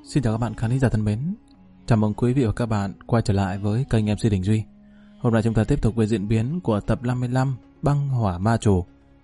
Xin chào các bạn khán giả thân mến. Chào mừng quý vị và các bạn quay trở lại với kênh MC Đình Duy. Hôm nay chúng ta tiếp tục với diễn biến của tập 55 Băng Hỏa Ma Chủ.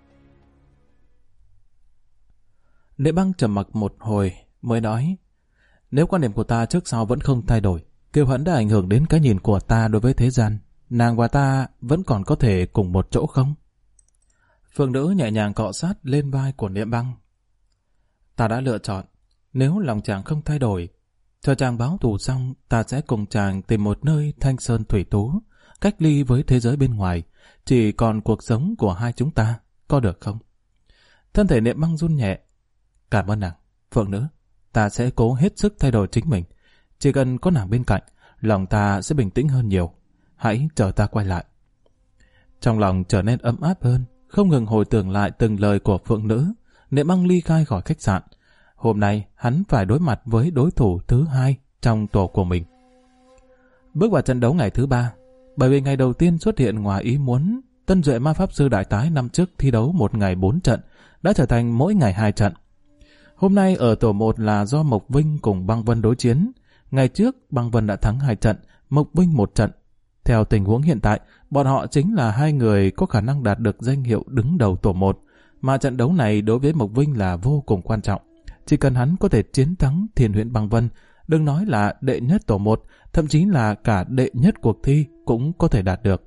Đệ Băng trầm mặc một hồi mới nói: nếu quan điểm của ta trước sau vẫn không thay đổi, Kiều Hẫn đã ảnh hưởng đến cái nhìn của ta đối với thế gian, nàng và ta vẫn còn có thể cùng một chỗ không? Phương nữ nhẹ nhàng cọ sát lên vai của Đệ Băng. Ta đã lựa chọn, nếu lòng chàng không thay đổi, chờ chàng báo thù xong, ta sẽ cùng chàng tìm một nơi thanh sơn thủy tú, cách ly với thế giới bên ngoài, chỉ còn cuộc sống của hai chúng ta, có được không? Thân thể Niệm Băng run nhẹ. Cảm ơn nàng, Phượng nữ, ta sẽ cố hết sức thay đổi chính mình. Chỉ cần có nàng bên cạnh, lòng ta sẽ bình tĩnh hơn nhiều. Hãy chờ ta quay lại. Trong lòng trở nên ấm áp hơn, không ngừng hồi tưởng lại từng lời của Phượng nữ, Niệm Băng ly khai khỏi khách sạn. Hôm nay hắn phải đối mặt với đối thủ thứ hai trong tổ của mình. Bước vào trận đấu ngày thứ 3, bởi vì ngày đầu tiên xuất hiện ngoài ý muốn, Tân Duệ Ma Pháp Sư Đại Tái năm trước thi đấu một ngày 4 trận, đã trở thành mỗi ngày 2 trận. Hôm nay ở tổ 1 là do Mộc Vinh cùng Băng Vân đối chiến. Ngày trước Băng Vân đã thắng 2 trận, Mộc Vinh 1 trận. Theo tình huống hiện tại, bọn họ chính là hai người có khả năng đạt được danh hiệu đứng đầu tổ 1, mà trận đấu này đối với Mộc Vinh là vô cùng quan trọng. Chỉ cần hắn có thể chiến thắng Thiên Huyễn Băng Vân, đừng nói là đệ nhất tổ 1, thậm chí là cả đệ nhất cuộc thi cũng có thể đạt được.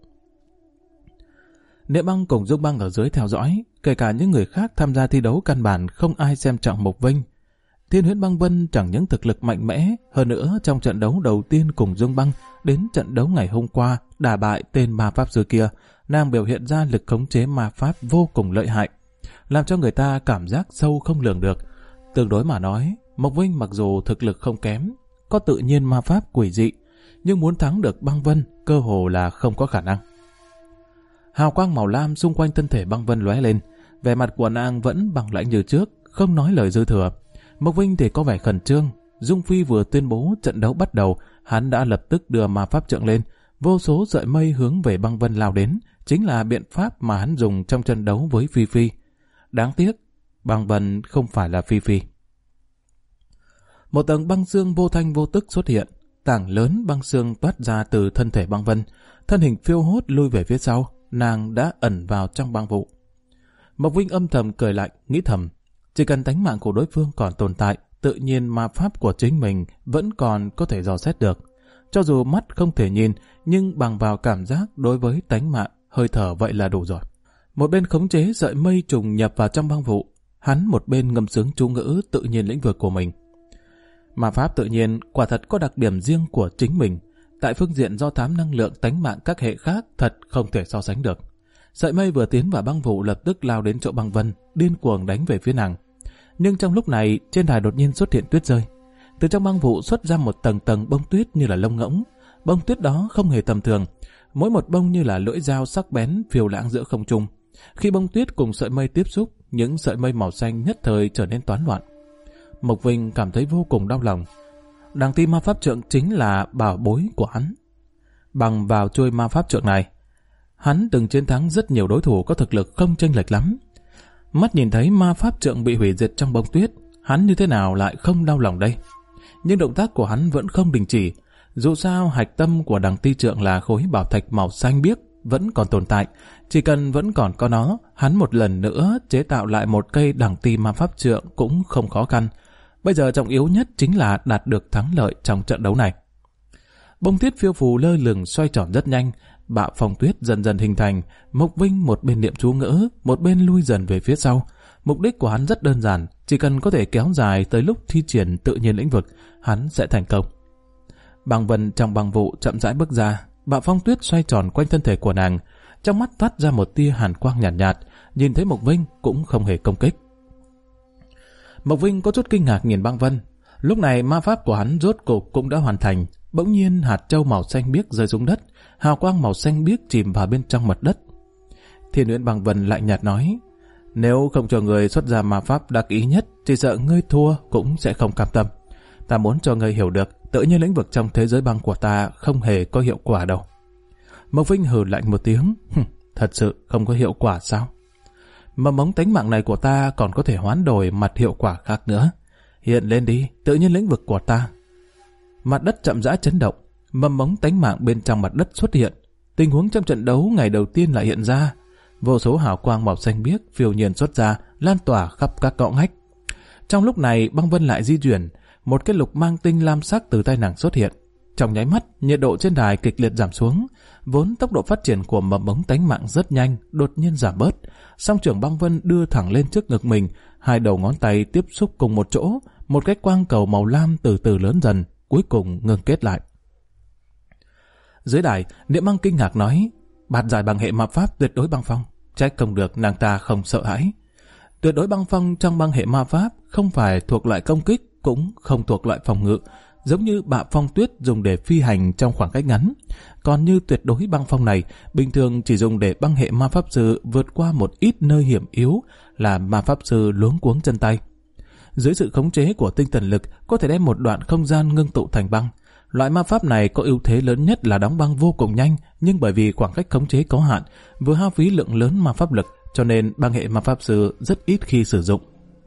Niệm Băng cùng Dung Băng ở dưới theo dõi, kể cả những người khác tham gia thi đấu căn bản không ai xem trọng Mộc Vinh. Thiên Huyễn Băng Vân chẳng những thực lực mạnh mẽ, hơn nữa trong trận đấu đầu tiên cùng Dung Băng đến trận đấu ngày hôm qua đả bại tên ma pháp sư kia, nàng biểu hiện ra lực khống chế ma pháp vô cùng lợi hại, làm cho người ta cảm giác sâu không lường được. Tương đối mà nói, Mộc Vinh mặc dù thực lực không kém, có tự nhiên ma pháp quỷ dị, nhưng muốn thắng được Băng Vân cơ hồ là không có khả năng. Hào quang màu lam xung quanh thân thể Băng Vân lóe lên, vẻ mặt của nàng vẫn bằng lãnh như trước, không nói lời dư thừa. Mộc Vinh thì có vẻ khẩn trương. Dung Phi vừa tuyên bố trận đấu bắt đầu, hắn đã lập tức đưa ma pháp trượng lên, vô số sợi mây hướng về Băng Vân lao đến, chính là biện pháp mà hắn dùng trong trận đấu với Phi Phi. Đáng tiếc, Băng Vân không phải là Phi Phi. Một tầng băng xương vô thanh vô tức xuất hiện, tảng lớn băng xương toát ra từ thân thể Băng Vân, thân hình phiêu hốt lui về phía sau, nàng đã ẩn vào trong băng vụ. Mộc Vinh âm thầm cười lạnh, nghĩ thầm, chỉ cần tánh mạng của đối phương còn tồn tại, tự nhiên ma pháp của chính mình vẫn còn có thể dò xét được. Cho dù mắt không thể nhìn, nhưng bằng vào cảm giác đối với tánh mạng, hơi thở vậy là đủ rồi. Một bên khống chế sợi mây trùng nhập vào trong băng vụ, hắn một bên ngâm sướng chú ngữ tự nhiên lĩnh vực của mình. Ma pháp tự nhiên quả thật có đặc điểm riêng của chính mình, tại phương diện do thám năng lượng tánh mạng các hệ khác thật không thể so sánh được. Sợi mây vừa tiến vào băng vụ lập tức lao đến chỗ Băng Vân, điên cuồng đánh về phía nàng. Nhưng trong lúc này, trên đài đột nhiên xuất hiện tuyết rơi. Từ trong băng vụ xuất ra một tầng tầng bông tuyết như là lông ngỗng. Bông tuyết đó không hề tầm thường, mỗi một bông như là lưỡi dao sắc bén phiêu lãng giữa không trung. Khi bông tuyết cùng sợi mây tiếp xúc, những sợi mây màu xanh nhất thời trở nên toán loạn. Mộc Vinh cảm thấy vô cùng đau lòng. Đằng ti ma pháp trượng chính là bảo bối của hắn. Bằng vào chuôi ma pháp trượng này, hắn từng chiến thắng rất nhiều đối thủ có thực lực không chênh lệch lắm. Mắt nhìn thấy ma pháp trượng bị hủy diệt trong bông tuyết, hắn như thế nào lại không đau lòng đây? Nhưng động tác của hắn vẫn không đình chỉ. Dù sao hạch tâm của đằng ti trượng là khối bảo thạch màu xanh biếc vẫn còn tồn tại. Chỉ cần vẫn còn có nó, hắn một lần nữa chế tạo lại một cây đằng ti ma pháp trượng cũng không khó khăn. Bây giờ trọng yếu nhất chính là đạt được thắng lợi trong trận đấu này. Bông tuyết phiêu phù lơ lửng xoay tròn rất nhanh, bạo phong tuyết dần dần hình thành. Mộc Vinh một bên niệm chú ngữ, một bên lui dần về phía sau. Mục đích của hắn rất đơn giản, chỉ cần có thể kéo dài tới lúc thi triển tự nhiên lĩnh vực, hắn sẽ thành công. Băng Vân trong băng vụ chậm rãi bước ra, bạo phong tuyết xoay tròn quanh thân thể của nàng, trong mắt toát ra một tia hàn quang nhàn nhạt, nhìn thấy Mộc Vinh cũng không hề công kích. Mộc Vinh có chút kinh ngạc nhìn Băng Vân. Lúc này ma pháp của hắn rốt cục cũng đã hoàn thành. Bỗng nhiên hạt châu màu xanh biếc rơi xuống đất, hào quang màu xanh biếc chìm vào bên trong mặt đất. Thiên Huyễn Băng Vân lạnh nhạt nói, nếu không cho người xuất ra ma pháp đặc ý nhất, chỉ sợ ngươi thua cũng sẽ không cam tâm. Ta muốn cho ngươi hiểu được, tự nhiên lĩnh vực trong thế giới băng của ta không hề có hiệu quả đâu. Mộc Vinh hừ lạnh một tiếng, thật sự không có hiệu quả sao? Mầm mống tánh mạng này của ta còn có thể hoán đổi mặt hiệu quả khác nữa. Hiện lên đi, tự nhiên lĩnh vực của ta. Mặt đất chậm rãi chấn động, mầm mống tánh mạng bên trong mặt đất xuất hiện. Tình huống trong trận đấu ngày đầu tiên lại hiện ra. Vô số hào quang màu xanh biếc phiêu nhiên xuất ra, lan tỏa khắp các cõng hách. Trong lúc này, băng vân lại di chuyển, một cái lục mang tinh lam sắc từ tay nàng xuất hiện. Trong nháy mắt, nhiệt độ trên đài kịch liệt giảm xuống. Vốn tốc độ phát triển của mầm mống tánh mạng rất nhanh, đột nhiên giảm bớt. Song trưởng băng vân đưa thẳng lên trước ngực mình, hai đầu ngón tay tiếp xúc cùng một chỗ, một cái quang cầu màu lam từ từ lớn dần, cuối cùng ngưng kết lại. Dưới đài, Niệm Băng kinh ngạc nói, bạt giải bằng hệ ma pháp tuyệt đối băng phong. Trách không được nàng ta không sợ hãi. Tuyệt đối băng phong trong băng hệ ma pháp không phải thuộc loại công kích, cũng không thuộc loại phòng ngự, giống như bạ phong tuyết dùng để phi hành trong khoảng cách ngắn. Còn như tuyệt đối băng phong này, bình thường chỉ dùng để băng hệ ma pháp sư vượt qua một ít nơi hiểm yếu, là ma pháp sư luống cuống chân tay. Dưới sự khống chế của tinh thần lực, có thể đem một đoạn không gian ngưng tụ thành băng. Loại ma pháp này có ưu thế lớn nhất là đóng băng vô cùng nhanh, nhưng bởi vì khoảng cách khống chế có hạn, vừa hao phí lượng lớn ma pháp lực, cho nên băng hệ ma pháp sư rất ít khi sử dụng.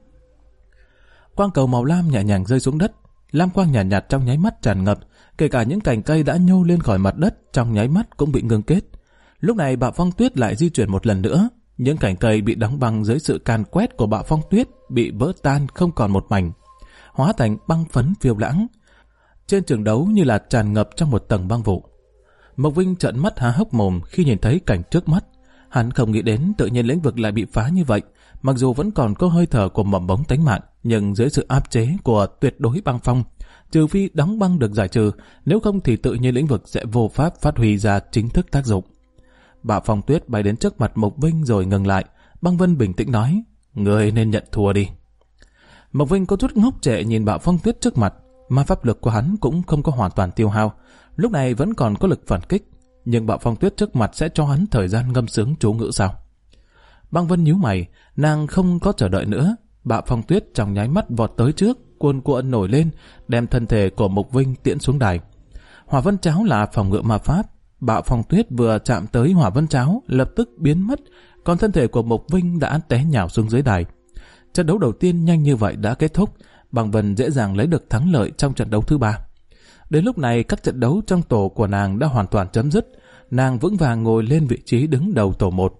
Quang cầu màu lam nhẹ nhàng rơi xuống đất, lam quang nhạt nhạt trong nháy mắt tràn ngập, kể cả những cành cây đã nhô lên khỏi mặt đất trong nháy mắt cũng bị ngưng kết. Lúc này bạo phong tuyết lại di chuyển một lần nữa, những cành cây bị đóng băng dưới sự càn quét của bạo phong tuyết bị vỡ tan không còn một mảnh, hóa thành băng phấn phiêu lãng. Trên trường đấu như là tràn ngập trong một tầng băng vụ. Mộc Vinh trợn mắt há hốc mồm khi nhìn thấy cảnh trước mắt. Hắn không nghĩ đến tự nhiên lĩnh vực lại bị phá như vậy. Mặc dù vẫn còn có hơi thở của mầm mống tánh mạng, nhưng dưới sự áp chế của tuyệt đối băng phong, trừ phi đóng băng được giải trừ, nếu không thì tự nhiên lĩnh vực sẽ vô pháp phát huy ra chính thức tác dụng. Bạo phong tuyết bay đến trước mặt Mộc Vinh rồi ngừng lại. Băng Vân bình tĩnh nói, người nên nhận thua đi. Mộc Vinh có chút ngốc trệ nhìn bạo phong tuyết trước mặt. Ma pháp lực của hắn cũng không có hoàn toàn tiêu hao, lúc này vẫn còn có lực phản kích, nhưng bạo phong tuyết trước mặt sẽ cho hắn thời gian ngâm sướng chú ngữ sao? Băng Vân nhíu mày, nàng không có chờ đợi nữa. Bạo phong tuyết trong nháy mắt vọt tới trước, cuồn cuộn nổi lên, đem thân thể của Mộc Vinh tiễn xuống đài. Hỏa vân cháo là phòng ngự ma pháp, bạo phong tuyết vừa chạm tới hỏa vân cháo lập tức biến mất, còn thân thể của Mộc Vinh đã té nhào xuống dưới đài. Trận đấu đầu tiên nhanh như vậy đã kết thúc. Băng Vân dễ dàng lấy được thắng lợi trong trận đấu thứ 3. Đến lúc này các trận đấu trong tổ của nàng đã hoàn toàn chấm dứt. Nàng vững vàng ngồi lên vị trí đứng đầu tổ 1.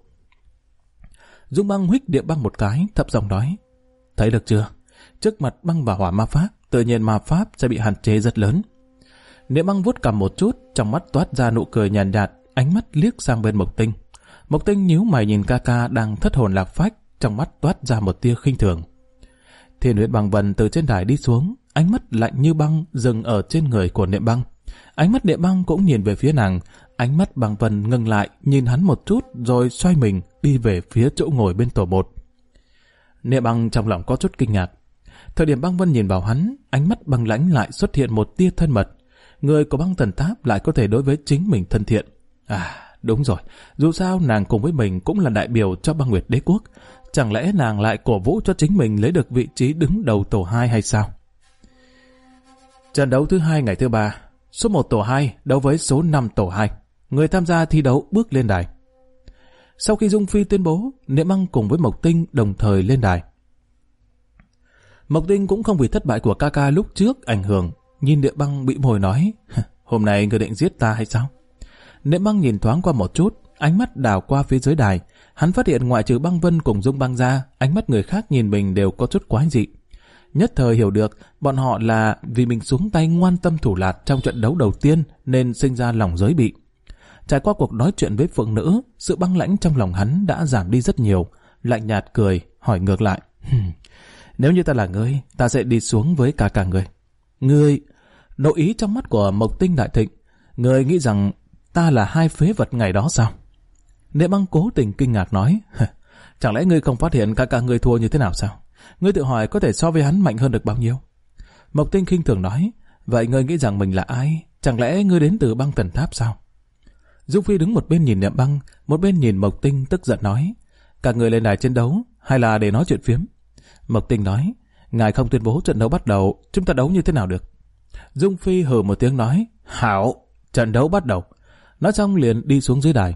Dung Băng huých Địa Băng một cái, thấp giọng nói, thấy được chưa? Trước mặt băng và hỏa ma pháp, tự nhiên ma pháp sẽ bị hạn chế rất lớn. Địa Băng vuốt cằm một chút, trong mắt toát ra nụ cười nhàn nhạt, ánh mắt liếc sang bên Mộc Tinh. Mộc Tinh nhíu mày nhìn ca ca đang thất hồn lạc phách, trong mắt toát ra một tia khinh thường. Thiên Huyết Băng Vân từ trên đài đi xuống, ánh mắt lạnh như băng dừng ở trên người của Niệm Băng. Ánh mắt Niệm Băng cũng nhìn về phía nàng, ánh mắt Băng Vân ngừng lại, nhìn hắn một chút rồi xoay mình đi về phía chỗ ngồi bên tổ 1. Niệm Băng trong lòng có chút kinh ngạc. Thời điểm Băng Vân nhìn vào hắn, ánh mắt băng lãnh lại xuất hiện một tia thân mật. Người của Băng Thần Tháp lại có thể đối với chính mình thân thiện. À, đúng rồi, dù sao nàng cùng với mình cũng là đại biểu cho Băng Nguyệt Đế Quốc. Chẳng lẽ nàng lại cổ vũ cho chính mình lấy được vị trí đứng đầu tổ 2 hay sao? Trận đấu thứ 2 ngày thứ 3, số 1 tổ 2 đấu với số 5 tổ 2. Người tham gia thi đấu bước lên đài. Sau khi Dung Phi tuyên bố, Niệm Băng cùng với Mộc Tinh đồng thời lên đài. Mộc Tinh cũng không vì thất bại của ca ca lúc trước ảnh hưởng, nhìn Niệm Băng bị mồi nói, hôm nay người định giết ta hay sao? Niệm Băng nhìn thoáng qua một chút, ánh mắt đảo qua phía dưới đài. Hắn phát hiện ngoại trừ Băng Vân cùng Dung Băng ra, ánh mắt người khác nhìn mình đều có chút quái dị. Nhất thời hiểu được bọn họ là vì mình xuống tay ngoan tâm thủ lạt trong trận đấu đầu tiên nên sinh ra lòng giới bị. Trải qua cuộc nói chuyện với phượng nữ, sự băng lãnh trong lòng hắn đã giảm đi rất nhiều. Lạnh nhạt cười, hỏi ngược lại, nếu như ta là ngươi, ta sẽ đi xuống với cả ngươi. Ngươi, nội ý trong mắt của Mộc Tinh đại thịnh, ngươi nghĩ rằng ta là hai phế vật ngày đó sao? Niệm Băng cố tình kinh ngạc nói, chẳng lẽ ngươi không phát hiện cả ngươi thua như thế nào sao? Ngươi tự hỏi có thể so với hắn mạnh hơn được bao nhiêu? Mộc Tinh khinh thường nói, vậy ngươi nghĩ rằng mình là ai? Chẳng lẽ ngươi đến từ Băng Thần Tháp sao? Dung Phi đứng một bên nhìn Niệm Băng, một bên nhìn Mộc Tinh tức giận nói, các ngươi lên đài chiến đấu hay là để nói chuyện phiếm? Mộc Tinh nói, ngài không tuyên bố trận đấu bắt đầu, chúng ta đấu như thế nào được? Dung Phi hừ một tiếng nói, hảo, trận đấu bắt đầu. Nói xong liền đi xuống dưới đài.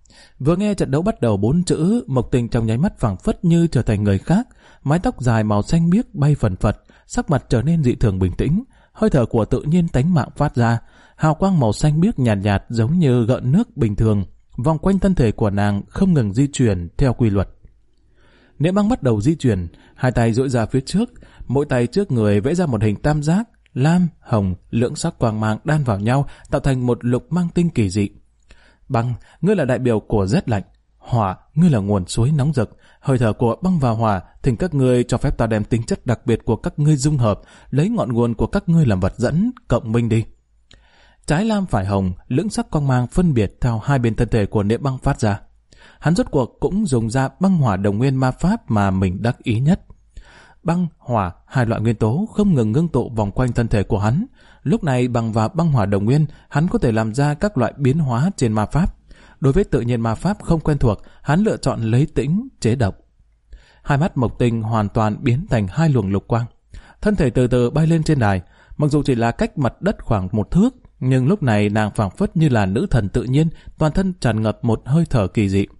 Vừa nghe trận đấu bắt đầu 4 chữ, Mộc Tình trong nháy mắt phảng phất như trở thành người khác, mái tóc dài màu xanh biếc bay phần phật, sắc mặt trở nên dị thường bình tĩnh, hơi thở của tự nhiên tánh mạng phát ra, hào quang màu xanh biếc nhạt nhạt giống như gợn nước bình thường, vòng quanh thân thể của nàng không ngừng di chuyển theo quy luật. Niệm Băng bắt đầu di chuyển, hai tay duỗi ra phía trước, mỗi tay trước người vẽ ra một hình tam giác, lam, hồng, lưỡng sắc quang mang đan vào nhau tạo thành một lục mang tinh kỳ dị. Băng, ngươi là đại biểu của rét lạnh. Hỏa, ngươi là nguồn suối nóng rực. Hơi thở của băng và hỏa, thỉnh các ngươi cho phép ta đem tính chất đặc biệt của các ngươi dung hợp, lấy ngọn nguồn của các ngươi làm vật dẫn, cộng minh đi. Trái lam phải hồng, lưỡng sắc quang mang phân biệt theo hai bên thân thể của Niệm Băng phát ra. Hắn rốt cuộc cũng dùng ra băng hỏa đồng nguyên ma pháp mà mình đắc ý nhất. Băng, hỏa, hai loại nguyên tố không ngừng ngưng tụ vòng quanh thân thể của hắn. Lúc này bằng vào băng hỏa đồng nguyên, hắn có thể làm ra các loại biến hóa trên ma pháp. Đối với tự nhiên ma pháp không quen thuộc, hắn lựa chọn lấy tĩnh, chế độc. Hai mắt Mộc Tình hoàn toàn biến thành hai luồng lục quang. Thân thể từ từ bay lên trên đài, mặc dù chỉ là cách mặt đất khoảng 1 thước, nhưng lúc này nàng phảng phất như là nữ thần tự nhiên, toàn thân tràn ngập một hơi thở kỳ dị.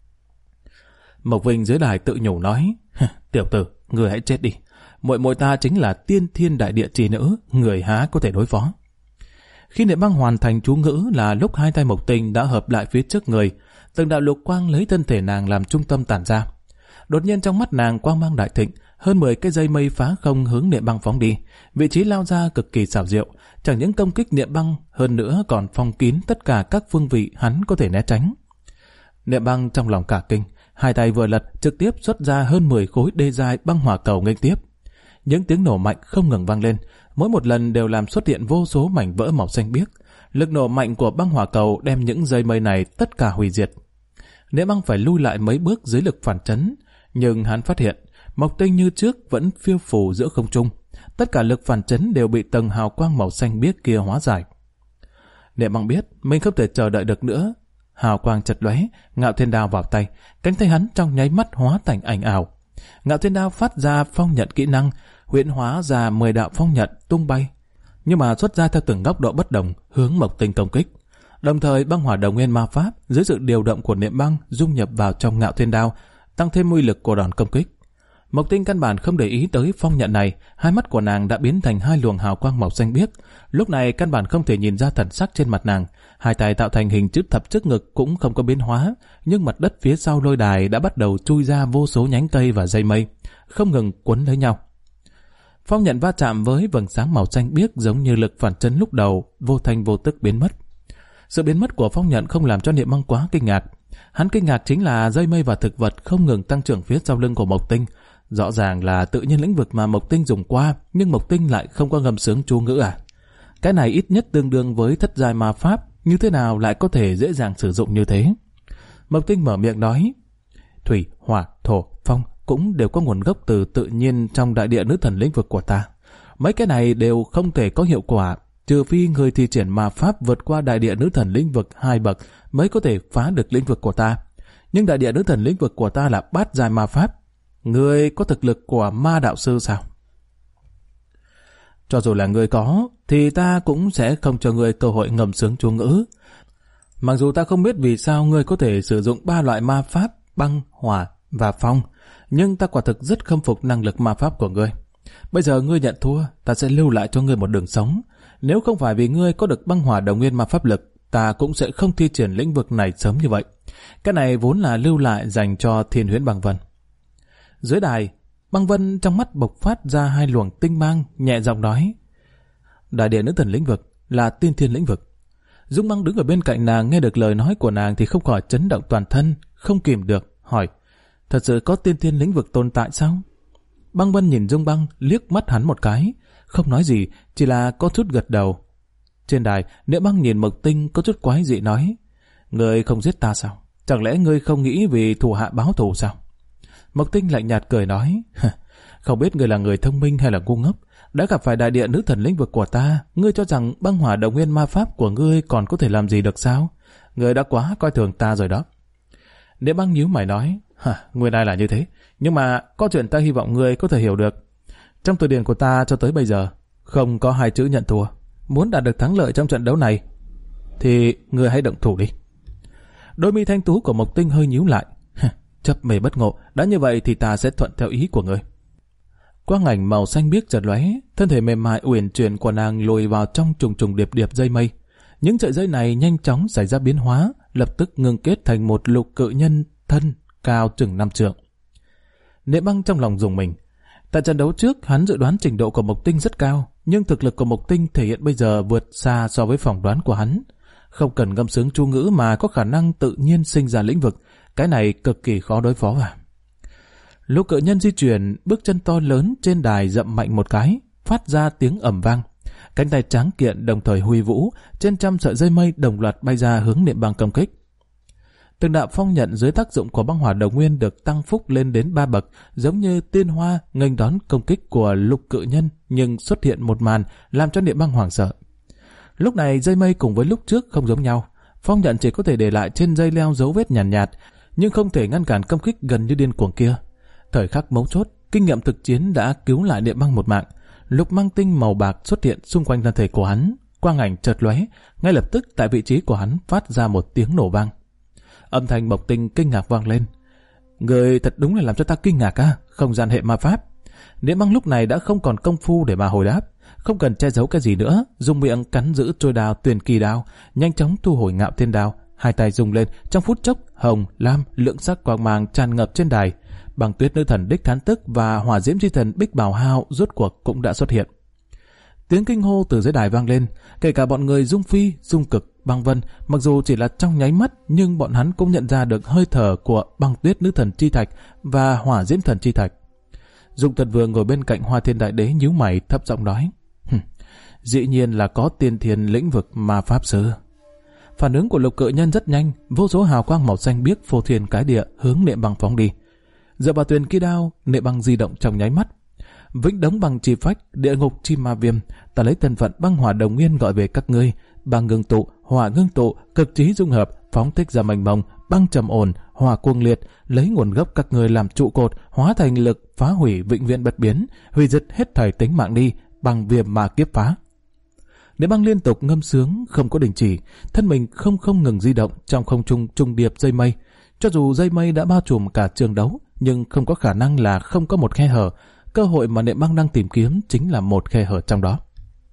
Mộc Vinh dưới đài tự nhủ nói, tiểu tử, người hãy chết đi. Muội muội ta chính là tiên thiên đại địa chi nữ, người há có thể đối phó. Khi Niệm Băng hoàn thành chú ngữ là lúc hai tay Mộc Tình đã hợp lại phía trước người, từng đạo lục quang lấy thân thể nàng làm trung tâm tản ra. Đột nhiên trong mắt nàng quang mang đại thịnh, hơn 10 cái dây mây phá không hướng Niệm Băng phóng đi, vị trí lao ra cực kỳ xảo diệu, chẳng những công kích Niệm Băng, hơn nữa còn phong kín tất cả các phương vị hắn có thể né tránh. Niệm Băng trong lòng cả kinh, hai tay vừa lật trực tiếp xuất ra hơn 10 khối đê dài băng hỏa cầu nghênh tiếp. Những tiếng nổ mạnh không ngừng vang lên, mỗi một lần đều làm xuất hiện vô số mảnh vỡ màu xanh biếc. Lực nổ mạnh của băng hỏa cầu đem những dây mây này tất cả hủy diệt. Niệm Băng phải lui lại mấy bước dưới lực phản chấn, nhưng hắn phát hiện Mộc Tình như trước vẫn phiêu phù giữa không trung. Tất cả lực phản chấn đều bị tầng hào quang màu xanh biếc kia hóa giải. Niệm Băng biết mình không thể chờ đợi được nữa. Hào quang chật lóe, Ngạo Thiên Đao vào tay, cánh tay hắn trong nháy mắt hóa thành ảnh ảo. Ngạo Thiên Đao phát ra phong nhận kỹ năng, huyễn hóa ra 10 đạo phong nhận tung bay, nhưng mà xuất ra theo từng góc độ bất đồng hướng Mộc Tình công kích. Đồng thời băng hỏa đồng nguyên ma pháp dưới sự điều động của Niệm Băng dung nhập vào trong Ngạo Thiên Đao, tăng thêm uy lực của đòn công kích. Mộc Tình căn bản không để ý tới phong nhận này, hai mắt của nàng đã biến thành hai luồng hào quang màu xanh biếc. Lúc này căn bản không thể nhìn ra thần sắc trên mặt nàng, hai tay tạo thành hình chữ thập trước ngực cũng không có biến hóa, nhưng mặt đất phía sau lôi đài đã bắt đầu chui ra vô số nhánh cây và dây mây, không ngừng quấn lấy nhau. Phong nhận va chạm với vầng sáng màu xanh biếc giống như lực phản chấn lúc đầu, vô thanh vô tức biến mất. Sự biến mất của phong nhận không làm cho Niệm Băng quá kinh ngạc. Hắn kinh ngạc chính là dây mây và thực vật không ngừng tăng trưởng phía sau lưng của Mộc Tình. Rõ ràng là tự nhiên lĩnh vực mà Mộc Tình dùng qua, nhưng Mộc Tình lại không có ngâm sướng chú ngữ à? Cái này ít nhất tương đương với thất giai ma pháp, như thế nào lại có thể dễ dàng sử dụng như thế? Mộc Tình mở miệng nói, thủy, hỏa, thổ, phong cũng đều có nguồn gốc từ tự nhiên trong đại địa nữ thần lĩnh vực của ta. Mấy cái này đều không thể có hiệu quả, trừ phi người thi triển ma pháp vượt qua đại địa nữ thần lĩnh vực 2 bậc mới có thể phá được lĩnh vực của ta. Nhưng đại địa nữ thần lĩnh vực của ta là bát giai ma pháp. Ngươi có thực lực của ma đạo sư sao? Cho dù là ngươi có, thì ta cũng sẽ không cho ngươi cơ hội ngầm sướng chú ngữ. Mặc dù ta không biết vì sao ngươi có thể sử dụng 3 loại ma pháp, băng, hỏa và phong, nhưng ta quả thực rất khâm phục năng lực ma pháp của ngươi. Bây giờ ngươi nhận thua, ta sẽ lưu lại cho ngươi một đường sống. Nếu không phải vì ngươi có được băng hỏa đồng nguyên ma pháp lực, ta cũng sẽ không thi triển lĩnh vực này sớm như vậy. Cái này vốn là lưu lại dành cho Thiên Huyễn Băng Vân. Dưới đài, Băng Vân trong mắt bộc phát ra hai luồng tinh mang, nhẹ giọng nói, đại địa nữ thần lĩnh vực là tiên thiên lĩnh vực. Dung Băng đứng ở bên cạnh nàng nghe được lời nói của nàng thì không khỏi chấn động toàn thân, không kìm được, hỏi, thật sự có tiên thiên lĩnh vực tồn tại sao? Băng Vân nhìn Dung Băng, liếc mắt hắn một cái, không nói gì, chỉ là có chút gật đầu. Trên đài, Niệm Băng nhìn Mộc Tình có chút quái dị nói, ngươi không giết ta sao? Chẳng lẽ ngươi không nghĩ vì thù hạ báo thù sao? Mộc Tình lạnh nhạt cười nói, không biết ngươi là người thông minh hay là ngu ngốc, đã gặp phải đại địa nữ thần lĩnh vực của ta, ngươi cho rằng băng hỏa đồng nguyên ma pháp của ngươi còn có thể làm gì được sao? Ngươi đã quá coi thường ta rồi đó. Niệm Băng nhíu mày nói, nguyên lai là như thế, nhưng mà có chuyện ta hy vọng ngươi có thể hiểu được. Trong từ điển của ta cho tới bây giờ, không có 2 chữ nhận thua. Muốn đạt được thắng lợi trong trận đấu này, thì ngươi hãy động thủ đi. Đôi mi thanh tú của Mộc Tinh hơi nhíu lại. Chấp mê bất ngộ, đã như vậy thì ta sẽ thuận theo ý của ngươi. Quang ảnh màu xanh biếc chợt lóe, thân thể mềm mại uyển chuyển của nàng lùi vào trong trùng trùng điệp điệp dây mây. Những sợi dây này nhanh chóng xảy ra biến hóa, lập tức ngưng kết thành một lục cự nhân thân cao chừng 5 trượng. Niệm Băng trong lòng rùng mình. Tại trận đấu trước, hắn dự đoán trình độ của Mộc Tinh rất cao, nhưng thực lực của Mộc Tinh thể hiện bây giờ vượt xa so với phỏng đoán của hắn. Không cần ngâm sướng chú ngữ mà có khả năng tự nhiên sinh ra lĩnh vực, cái này cực kỳ khó đối phó à. Lục cự nhân di chuyển, bước chân to lớn trên đài dậm mạnh một cái, phát ra tiếng ầm vang. Cánh tay tráng kiện đồng thời huy vũ, trên trăm sợi dây mây đồng loạt bay ra hướng Niệm Băng công kích. Từng đạo phong nhận dưới tác dụng của băng hỏa đồng nguyên được tăng phúc lên đến 3 bậc, giống như tiên hoa nghênh đón công kích của lục cự nhân, nhưng xuất hiện một màn làm cho Niệm Băng hoảng sợ. Lúc này dây mây cùng với lúc trước không giống nhau, phong nhận chỉ có thể để lại trên dây leo dấu vết nhàn nhạt, nhưng không thể ngăn cản công kích gần như điên cuồng kia. Thời khắc mấu chốt, kinh nghiệm thực chiến đã cứu lại Niệm Băng một mạng. Lục mang tinh màu bạc xuất hiện xung quanh thân thể của hắn, quang ảnh chợt lóe, ngay lập tức tại vị trí của hắn phát ra một tiếng nổ vang. Âm thanh Mộc Tinh kinh ngạc vang lên. Người thật đúng là làm cho ta kinh ngạc à, không gian hệ ma pháp. Niệm Băng lúc này đã không còn công phu để mà hồi đáp, không cần che giấu cái gì nữa, dùng miệng cắn giữ trôi đao Tuyền Kỳ đao, nhanh chóng thu hồi Ngạo Thiên đao, hai tay dùng lên, trong phút chốc, hồng, lam, lượng sắc quang mang tràn ngập trên đài. Băng Tuyết nữ thần Đích Thán Tức và Hỏa Diễm chi thần Bích Bảo Hao rốt cuộc cũng đã xuất hiện. Tiếng kinh hô từ dưới đài vang lên, kể cả bọn người Dung Phi, Dung Cực, Băng Vân, mặc dù chỉ là trong nháy mắt, nhưng bọn hắn cũng nhận ra được hơi thở của Băng Tuyết nữ thần Chi Thạch và Hỏa Diễm thần Chi Thạch. Dung Tật Vương ngồi bên cạnh Hoa Thiên Đại Đế nhíu mày thấp giọng nói: dĩ nhiên là có tiên thiên lĩnh vực ma pháp sư. Phản ứng của lục cự nhân rất nhanh, vô số hào quang màu xanh biếc phô thiên cái địa hướng Niệm Băng phóng đi. Dựa vào Tuyền Kỳ đao, Niệm Băng di động trong nháy mắt. Vĩnh đống băng chi phách, địa ngục chi ma viêm, ta lấy thân phận băng hỏa đồng nguyên gọi về các ngươi. Băng ngưng tụ, hỏa ngưng tụ, cực trí dung hợp, phóng thích ra mênh mông, băng trầm ổn, hỏa cuồng liệt, lấy nguồn gốc các ngươi làm trụ cột, hóa thành lực phá hủy vĩnh viễn bất biến, hủy diệt hết thảy tính mạng đi, bằng viêm mà kiếp phá. Niệm Băng liên tục ngâm sướng không có đình chỉ, thân mình không ngừng di động trong không trung trùng điệp dây mây. Cho dù dây mây đã bao trùm cả trường đấu, nhưng không có khả năng là không có một khe hở. Cơ hội mà Niệm Băng đang tìm kiếm chính là một khe hở trong đó.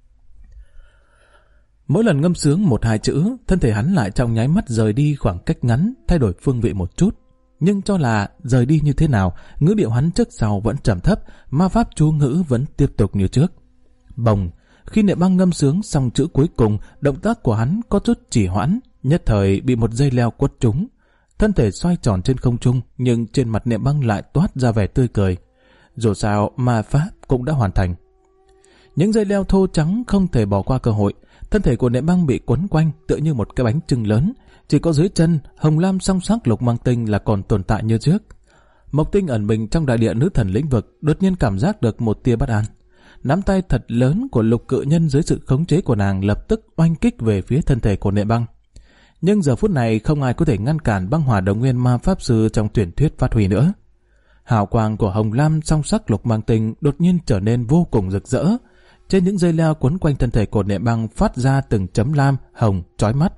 Mỗi lần ngâm sướng một hai chữ, thân thể hắn lại trong nháy mắt rời đi khoảng cách ngắn, thay đổi phương vị một chút. Nhưng cho là rời đi như thế nào, ngữ điệu hắn trước sau vẫn trầm thấp, ma pháp chú ngữ vẫn tiếp tục như trước. Bồng, khi Niệm Băng ngâm sướng xong chữ cuối cùng, động tác của hắn có chút trì hoãn, nhất thời bị một dây leo quất trúng. Thân thể xoay tròn trên không trung, nhưng trên mặt Niệm Băng lại toát ra vẻ tươi cười. Dù sao, ma pháp cũng đã hoàn thành. Những dây leo thô trắng không thể bỏ qua cơ hội. Thân thể của Niệm Băng bị quấn quanh tựa như một cái bánh chưng lớn. Chỉ có dưới chân, hồng lam song sắc lục mang tinh là còn tồn tại như trước. Mộc Tinh ẩn mình trong đại địa nữ thần lĩnh vực, đột nhiên cảm giác được một tia bất an. Nắm tay thật lớn của lục cự nhân dưới sự khống chế của nàng lập tức oanh kích về phía thân thể của Niệm Băng. Nhưng giờ phút này không ai có thể ngăn cản băng hỏa đồng nguyên ma pháp sư trong truyền thuyết phát huy nữa. Hào quang của hồng lam song sắc lục mang tinh đột nhiên trở nên vô cùng rực rỡ. Trên những dây leo quấn quanh thân thể của Niệm Băng phát ra từng chấm lam, hồng, chói mắt.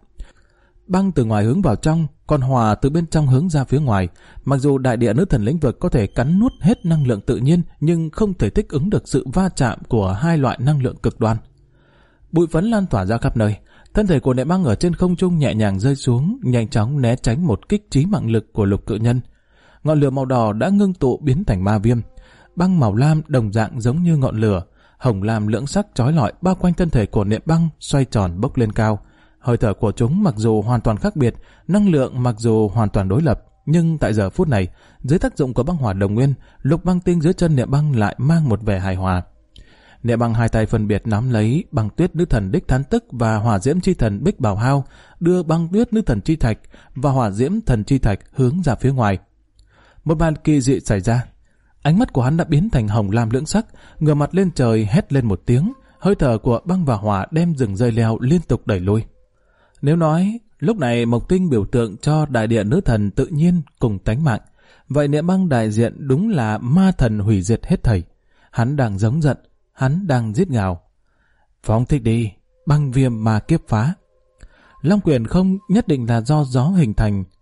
Băng từ ngoài hướng vào trong, còn hỏa từ bên trong hướng ra phía ngoài. Mặc dù đại địa nữ thần lĩnh vực có thể cắn nuốt hết năng lượng tự nhiên, nhưng không thể thích ứng được sự va chạm của hai loại năng lượng cực đoan. Bụi phấn lan tỏa ra khắp nơi. Thân thể của Niệm Băng ở trên không trung nhẹ nhàng rơi xuống, nhanh chóng né tránh một kích chí mạng lực của lục cự nhân. Ngọn lửa màu đỏ đã ngưng tụ biến thành ma viêm. Băng màu lam đồng dạng giống như ngọn lửa, hồng lam lưỡng sắc chói lọi bao quanh thân thể của Niệm Băng xoay tròn bốc lên cao. Hơi thở của chúng mặc dù hoàn toàn khác biệt, năng lượng mặc dù hoàn toàn đối lập, nhưng tại giờ phút này, dưới tác dụng của băng hỏa đồng nguyên, lục băng tinh dưới chân Niệm Băng lại mang một vẻ hài hòa. Niệm Băng hai tay phân biệt nắm lấy Băng Tuyết nữ thần Đích Thán Tức và Hỏa Diễm chi thần Bích Bảo Hao, đưa Băng Tuyết nữ thần Chi Thạch và Hỏa Diễm thần Chi Thạch hướng ra phía ngoài. Một màn kỳ dị xảy ra. Ánh mắt của hắn đã biến thành hồng lam lưỡng sắc, ngửa mặt lên trời hét lên một tiếng, hơi thở của băng và hỏa đem rừng dây leo liên tục đẩy lui. Nếu nói, lúc này Mộc Tinh biểu tượng cho đại địa nữ thần tự nhiên cùng tánh mạng, vậy Niệm Băng đại diện đúng là ma thần hủy diệt hết thảy. Hắn đang giống giận, hắn đang giết gào. Phóng thích đi, băng viêm ma kiếp phá. Long quyền không nhất định là do gió hình thành,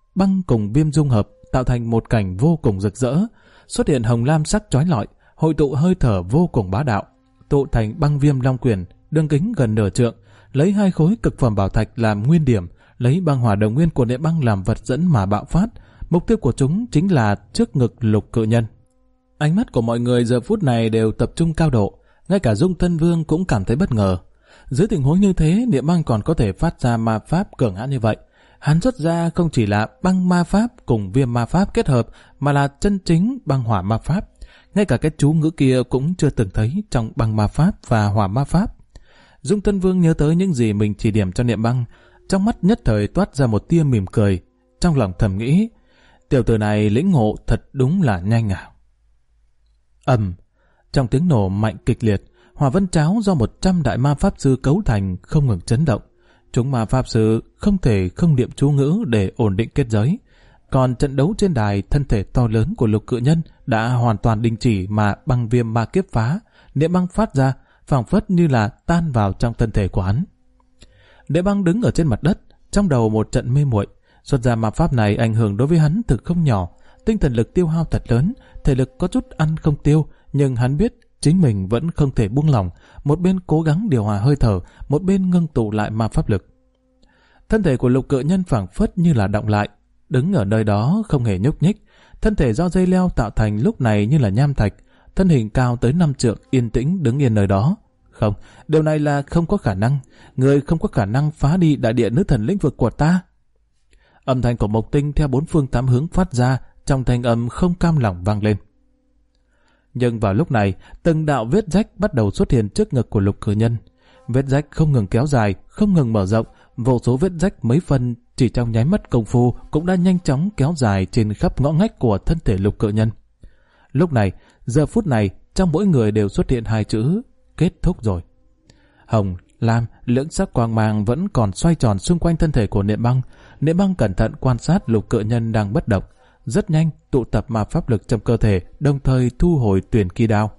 băng cùng viêm dung hợp tạo thành một cảnh vô cùng rực rỡ. Xuất hiện hồng lam sắc chói lọi, hội tụ hơi thở vô cùng bá đạo, tụ thành băng viêm long quyền, đường kính gần nửa trượng, lấy 2 khối cực phẩm bảo thạch làm nguyên điểm, lấy băng hỏa đồng nguyên của Niệm Băng làm vật dẫn mà bạo phát. Mục tiêu của chúng chính là trước ngực Lục Cự Nhân. Ánh mắt của mọi người giờ phút này đều tập trung cao độ, ngay cả Dung Tân Vương cũng cảm thấy bất ngờ. Dưới tình huống như thế, Niệm Băng còn có thể phát ra ma pháp cường hãn như vậy. Hắn xuất ra không chỉ là băng ma pháp cùng viêm ma pháp kết hợp, mà là chân chính băng hỏa ma pháp. Ngay cả cái chú ngữ kia cũng chưa từng thấy trong băng ma pháp và hỏa ma pháp. Dung Tân Vương nhớ tới những gì mình chỉ điểm cho Niệm Băng, trong mắt nhất thời toát ra một tia mỉm cười, trong lòng thầm nghĩ, tiểu tử này lĩnh ngộ thật đúng là nhanh ảo. Trong tiếng nổ mạnh kịch liệt, hỏa vân cháo do 100 đại ma pháp sư cấu thành không ngừng chấn động. Chúng ma pháp sư không thể không niệm chú ngữ để ổn định kết giới. Còn trận đấu trên đài, thân thể to lớn của Lục Cự Nhân đã hoàn toàn đình chỉ, mà băng viêm ma kiếp phá, Niệm Băng phát ra, phảng phất như là tan vào trong thân thể của hắn. Niệm Băng đứng ở trên mặt đất, trong đầu một trận mê muội. Xuất ra ma pháp này ảnh hưởng đối với hắn thực không nhỏ, tinh thần lực tiêu hao thật lớn, thể lực có chút ăn không tiêu, nhưng hắn biết chính mình vẫn không thể buông lỏng, một bên cố gắng điều hòa hơi thở, một bên ngưng tụ lại ma pháp lực. Thân thể của Lục Cự Nhân phảng phất như là đọng lại, đứng ở nơi đó không hề nhúc nhích. Thân thể do dây leo tạo thành lúc này như là nham thạch, thân hình cao tới 5 trượng yên tĩnh đứng yên nơi đó. Không, điều này là không có khả năng, người không có khả năng phá đi đại địa nữ thần lĩnh vực của ta. Âm thanh của Mộc Tinh theo 4 phương 8 hướng phát ra, trong thanh âm không cam lòng vang lên. Nhưng vào lúc này, từng đạo vết rách bắt đầu xuất hiện trước ngực của Lục Cự Nhân. Vết rách không ngừng kéo dài, không ngừng mở rộng, vô số vết rách mấy phân chỉ trong nháy mắt công phu cũng đã nhanh chóng kéo dài trên khắp ngõ ngách của thân thể Lục Cự Nhân. Lúc này, giờ phút này, trong mỗi người đều xuất hiện 2 chữ kết thúc rồi. Hồng, lam, lưỡng sắc quang mang vẫn còn xoay tròn xung quanh thân thể của Niệm Băng. Niệm Băng cẩn thận quan sát Lục Cự Nhân đang bất động, rất nhanh tụ tập ma pháp lực trong cơ thể, đồng thời thu hồi tuyển kỳ đao.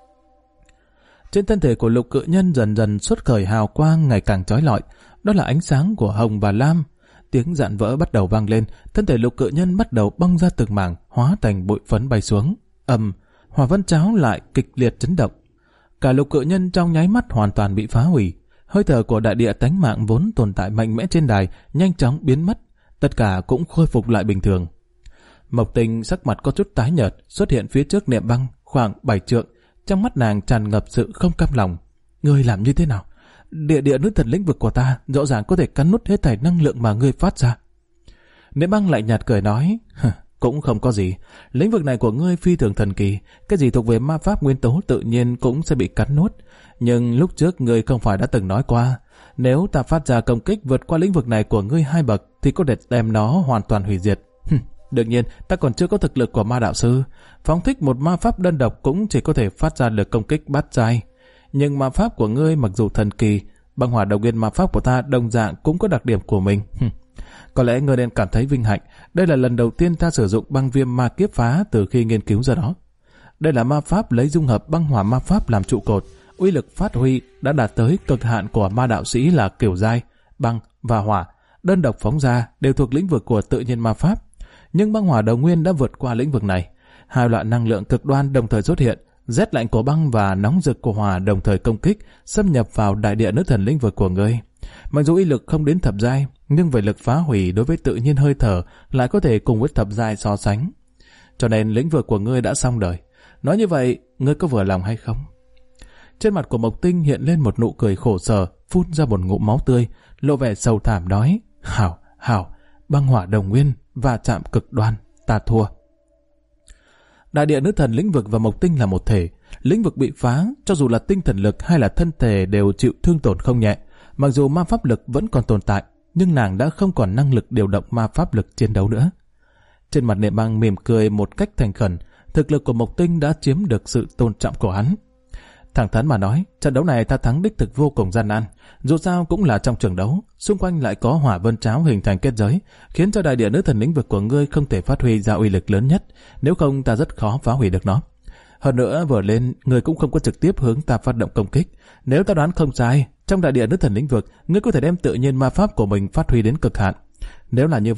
Trên thân thể của Lục Cự Nhân dần dần xuất khởi hào quang ngày càng chói lọi, đó là ánh sáng của hồng và lam. Tiếng dạn vỡ bắt đầu vang lên, thân thể Lục Cự Nhân bắt đầu bong ra từng mảng, hóa thành bụi phấn bay xuống. Hỏa vân cháo lại kịch liệt chấn động. Cả Lục Cự Nhân trong nháy mắt hoàn toàn bị phá hủy. Hơi thở của đại địa tánh mạng vốn tồn tại mạnh mẽ trên đài nhanh chóng biến mất, tất cả cũng khôi phục lại bình thường. Mộc Tinh sắc mặt có chút tái nhợt, xuất hiện phía trước Niệm Băng khoảng 7 trượng, trong mắt nàng tràn ngập sự không cam lòng. Ngươi làm như thế nào? Địa nữ thần lĩnh vực của ta rõ ràng có thể cắn nuốt hết thảy năng lượng mà ngươi phát ra. Niệm Băng lạnh nhạt cười nói, cũng không có gì, lĩnh vực này của ngươi phi thường thần kỳ, cái gì thuộc về ma pháp nguyên tố tự nhiên cũng sẽ bị cắn nuốt. Nhưng lúc trước ngươi không phải đã từng nói qua, nếu ta phát ra công kích vượt qua lĩnh vực này của ngươi 2 bậc thì có thể đem nó hoàn toàn hủy diệt. Đương nhiên, ta còn chưa có thực lực của ma đạo sư, phóng thích một ma pháp đơn độc cũng chỉ có thể phát ra lực công kích bát giai. Nhưng ma pháp của ngươi mặc dù thần kỳ, băng hỏa đồng nguyên ma pháp của ta đồng dạng cũng có đặc điểm của mình. Có lẽ ngươi nên cảm thấy vinh hạnh, đây là lần đầu tiên ta sử dụng băng viêm ma kiếp phá từ khi nghiên cứu ra đó. Đây là ma pháp lấy dung hợp băng hỏa ma pháp làm trụ cột, uy lực phát huy đã đạt tới cực hạn của ma đạo sĩ là kiểu giai, băng và hỏa, đơn độc phóng ra đều thuộc lĩnh vực của tự nhiên ma pháp. Nhưng băng hỏa đồng nguyên đã vượt qua lĩnh vực này. 2 loại năng lượng cực đoan đồng thời xuất hiện, rét lạnh của băng và nóng rực của hỏa đồng thời công kích, xâm nhập vào đại địa nữ thần lĩnh vực của ngươi. Mặc dù uy lực không đến thập giai, nhưng về lực phá hủy đối với tự nhiên hơi thở lại có thể cùng với thập giai so sánh. Cho nên lĩnh vực của ngươi đã xong đời. Nói như vậy, ngươi có vừa lòng hay không? Trên mặt của Mộc Tinh hiện lên một nụ cười khổ sở, phun ra một ngụm máu tươi, lộ vẻ sầu thảm nói, hảo, băng hỏa đồng nguyên và chạm cực đoan, ta thua. Đại địa nữ thần lĩnh vực và Mộc Tinh là một thể, lĩnh vực bị phá, cho dù là tinh thần lực hay là thân thể đều chịu thương tổn không nhẹ. Mặc dù ma pháp lực vẫn còn tồn tại, nhưng nàng đã không còn năng lực điều động ma pháp lực chiến đấu nữa. Trên mặt Niệm Băng mỉm cười một cách thành khẩn, thực lực của Mộc Tinh đã chiếm được sự tôn trọng của hắn. Thẳng thắn mà nói, trận đấu này ta thắng đích thực vô cùng gian nan. Dù sao cũng là trong trường đấu, xung quanh lại có hỏa vân cháo hình thành kết giới, khiến cho đại địa nữ thần lĩnh vực của ngươi không thể phát huy ra uy lực lớn nhất, nếu không ta rất khó phá hủy được nó. Hơn nữa vừa lên, ngươi cũng không có trực tiếp hướng ta phát động công kích. Nếu ta đoán không sai, trong đại địa nữ thần lĩnh vực, ngươi có thể đem tự nhiên ma pháp của mình phát huy đến cực hạn. Nếu là như vậy,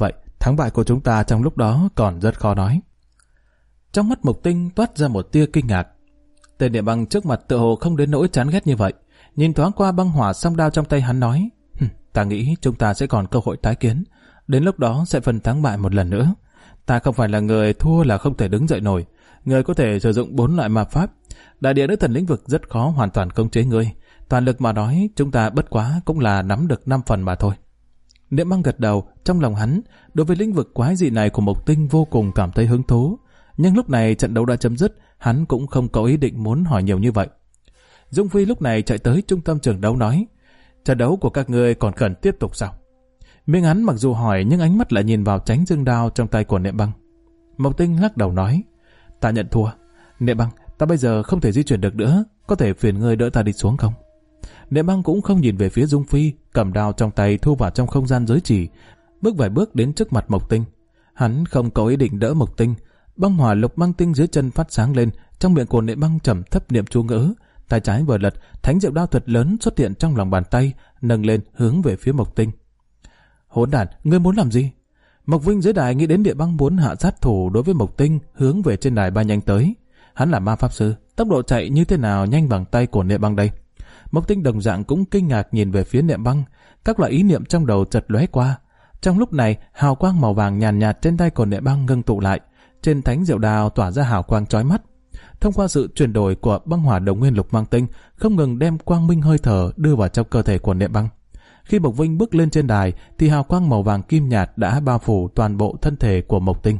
Thắng bại của chúng ta trong lúc đó còn rất khó nói. Trong mắt Mộc Tinh toát ra một tia kinh ngạc. Tên Niệm Băng trước mặt tựa hồ không đến nỗi chán ghét như vậy. Nhìn thoáng qua băng hỏa song đao trong tay hắn nói, ta nghĩ chúng ta sẽ còn cơ hội tái kiến. Đến lúc đó sẽ phân thắng bại một lần nữa. Ta không phải là người thua là không thể đứng dậy nổi. Người có thể sử dụng 4 loại ma pháp. Đại địa nữ thần lĩnh vực rất khó hoàn toàn khống chế ngươi. Toàn lực mà nói, chúng ta bất quá cũng là nắm được 5 phần mà thôi. Niệm Băng gật đầu, trong lòng hắn, đối với lĩnh vực quái dị này của Mộc Tinh vô cùng cảm thấy hứng thú. Nhưng lúc này trận đấu đã chấm dứt, hắn cũng không có ý định muốn hỏi nhiều như vậy. Dung Phi lúc này chạy tới trung tâm trường đấu nói, trận đấu của các ngươi còn cần tiếp tục sao? Miệng hắn mặc dù hỏi nhưng ánh mắt lại nhìn vào tránh dương đao trong tay của Niệm Băng. Mộc Tinh lắc đầu nói, ta nhận thua. Niệm Băng, ta bây giờ không thể di chuyển được nữa, có thể phiền ngươi đỡ ta đi xuống không? Niệm Băng cũng không nhìn về phía Dung Phi, cầm đao trong tay thu vào trong không gian giới chỉ, bước vài bước đến trước mặt Mộc Tinh. Hắn không có ý định đỡ Mộc Tinh. Băng hỏa lục băng tinh dưới chân phát sáng lên, trong miệng của Niệm Băng trầm thấp niệm chú ngữ, tay trái vừa lật, thánh diệu đao thật lớn xuất hiện trong lòng bàn tay, nâng lên hướng về phía Mộc Tinh. Hỗn đản, ngươi muốn làm gì? Mộc Vinh dưới đài nghĩ đến Niệm Băng muốn hạ sát thủ đối với Mộc Tinh, hướng về trên đài bay nhanh tới. Hắn là ma pháp sư, tốc độ chạy như thế nào nhanh bằng tay của Niệm Băng đây? Mộc Tinh đồng dạng cũng kinh ngạc nhìn về phía Niệm Băng, các loại ý niệm trong đầu chợt lóe qua. Trong lúc này, hào quang màu vàng nhàn nhạt trên tay của Niệm Băng ngưng tụ lại, trên thánh diệu đao tỏa ra hào quang chói mắt. Thông qua sự chuyển đổi của băng hỏa đồng nguyên lục băng tinh, không ngừng đem quang minh hơi thở đưa vào trong cơ thể của Niệm Băng. Khi Mộc Vinh bước lên trên đài, thì hào quang màu vàng kim nhạt đã bao phủ toàn bộ thân thể của Mộc Tinh.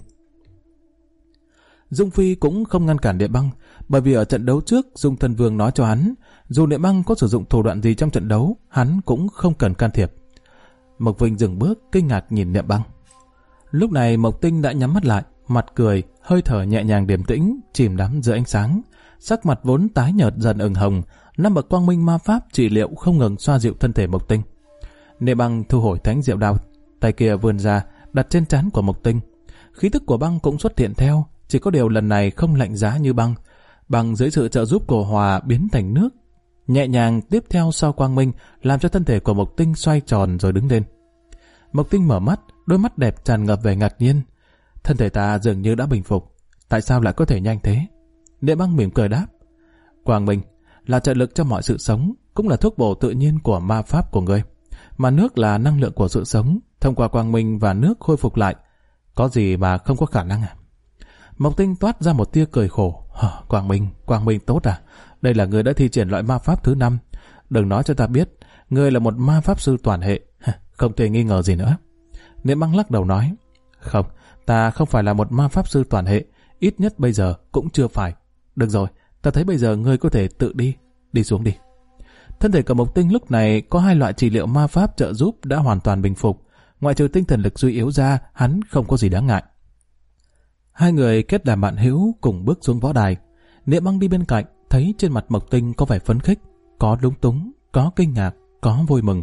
Dung Phi cũng không ngăn cản Niệm Băng, bởi vì ở trận đấu trước, Dung Thân Vương nói cho hắn, dù Niệm Băng có sử dụng thủ đoạn gì trong trận đấu, hắn cũng không cần can thiệp. Mộc Vinh dừng bước, kinh ngạc nhìn Niệm Băng. Lúc này Mộc Tinh đã nhắm mắt lại, mặt cười, hơi thở nhẹ nhàng điềm tĩnh, chìm đắm giữa ánh sáng. Sắc mặt vốn tái nhợt dần ửng hồng, 5 bậc quang minh ma pháp trị liệu không ngừng xoa dịu thân thể Mộc Tinh. Niệm Băng thu hồi thánh diệu đao, tay kia vươn ra, đặt trên trán của Mộc Tinh. Khí tức của băng cũng xuất hiện theo, chỉ có điều lần này không lạnh giá như băng. Băng dưới sự trợ giúp của hòa biến thành nước, nhẹ nhàng tiếp theo sau quang minh, làm cho thân thể của Mộc Tinh xoay tròn rồi đứng lên. Mộc Tinh mở mắt, đôi mắt đẹp tràn ngập vẻ ngạc nhiên. Thân thể ta dường như đã bình phục, tại sao lại có thể nhanh thế? Niệm Băng mỉm cười đáp, quang minh là trợ lực cho mọi sự sống, cũng là thuốc bổ tự nhiên của ma pháp của ngươi. Mà nước là năng lượng của sự sống, thông qua quang minh và nước khôi phục lại. Có gì mà không có khả năng à? Mộc Tinh toát ra một tia cười khổ. Quang minh tốt à? Đây là người đã thi triển loại ma pháp thứ 5. Đừng nói cho ta biết, ngươi là một ma pháp sư toàn hệ. Không thể nghi ngờ gì nữa. Niệm Băng lắc đầu nói, không, ta không phải là một ma pháp sư toàn hệ, ít nhất bây giờ cũng chưa phải. Được rồi, ta thấy bây giờ ngươi có thể tự đi xuống đi. Thân thể của Mộc Tinh lúc này có 2 loại trị liệu ma pháp trợ giúp đã hoàn toàn bình phục. Ngoại trừ tinh thần lực suy yếu ra, hắn không có gì đáng ngại. Hai người kết làm bạn hữu cùng bước xuống võ đài. Niệm Băng đi bên cạnh, thấy trên mặt Mộc Tinh có vẻ phấn khích, có lúng túng, có kinh ngạc, có vui mừng.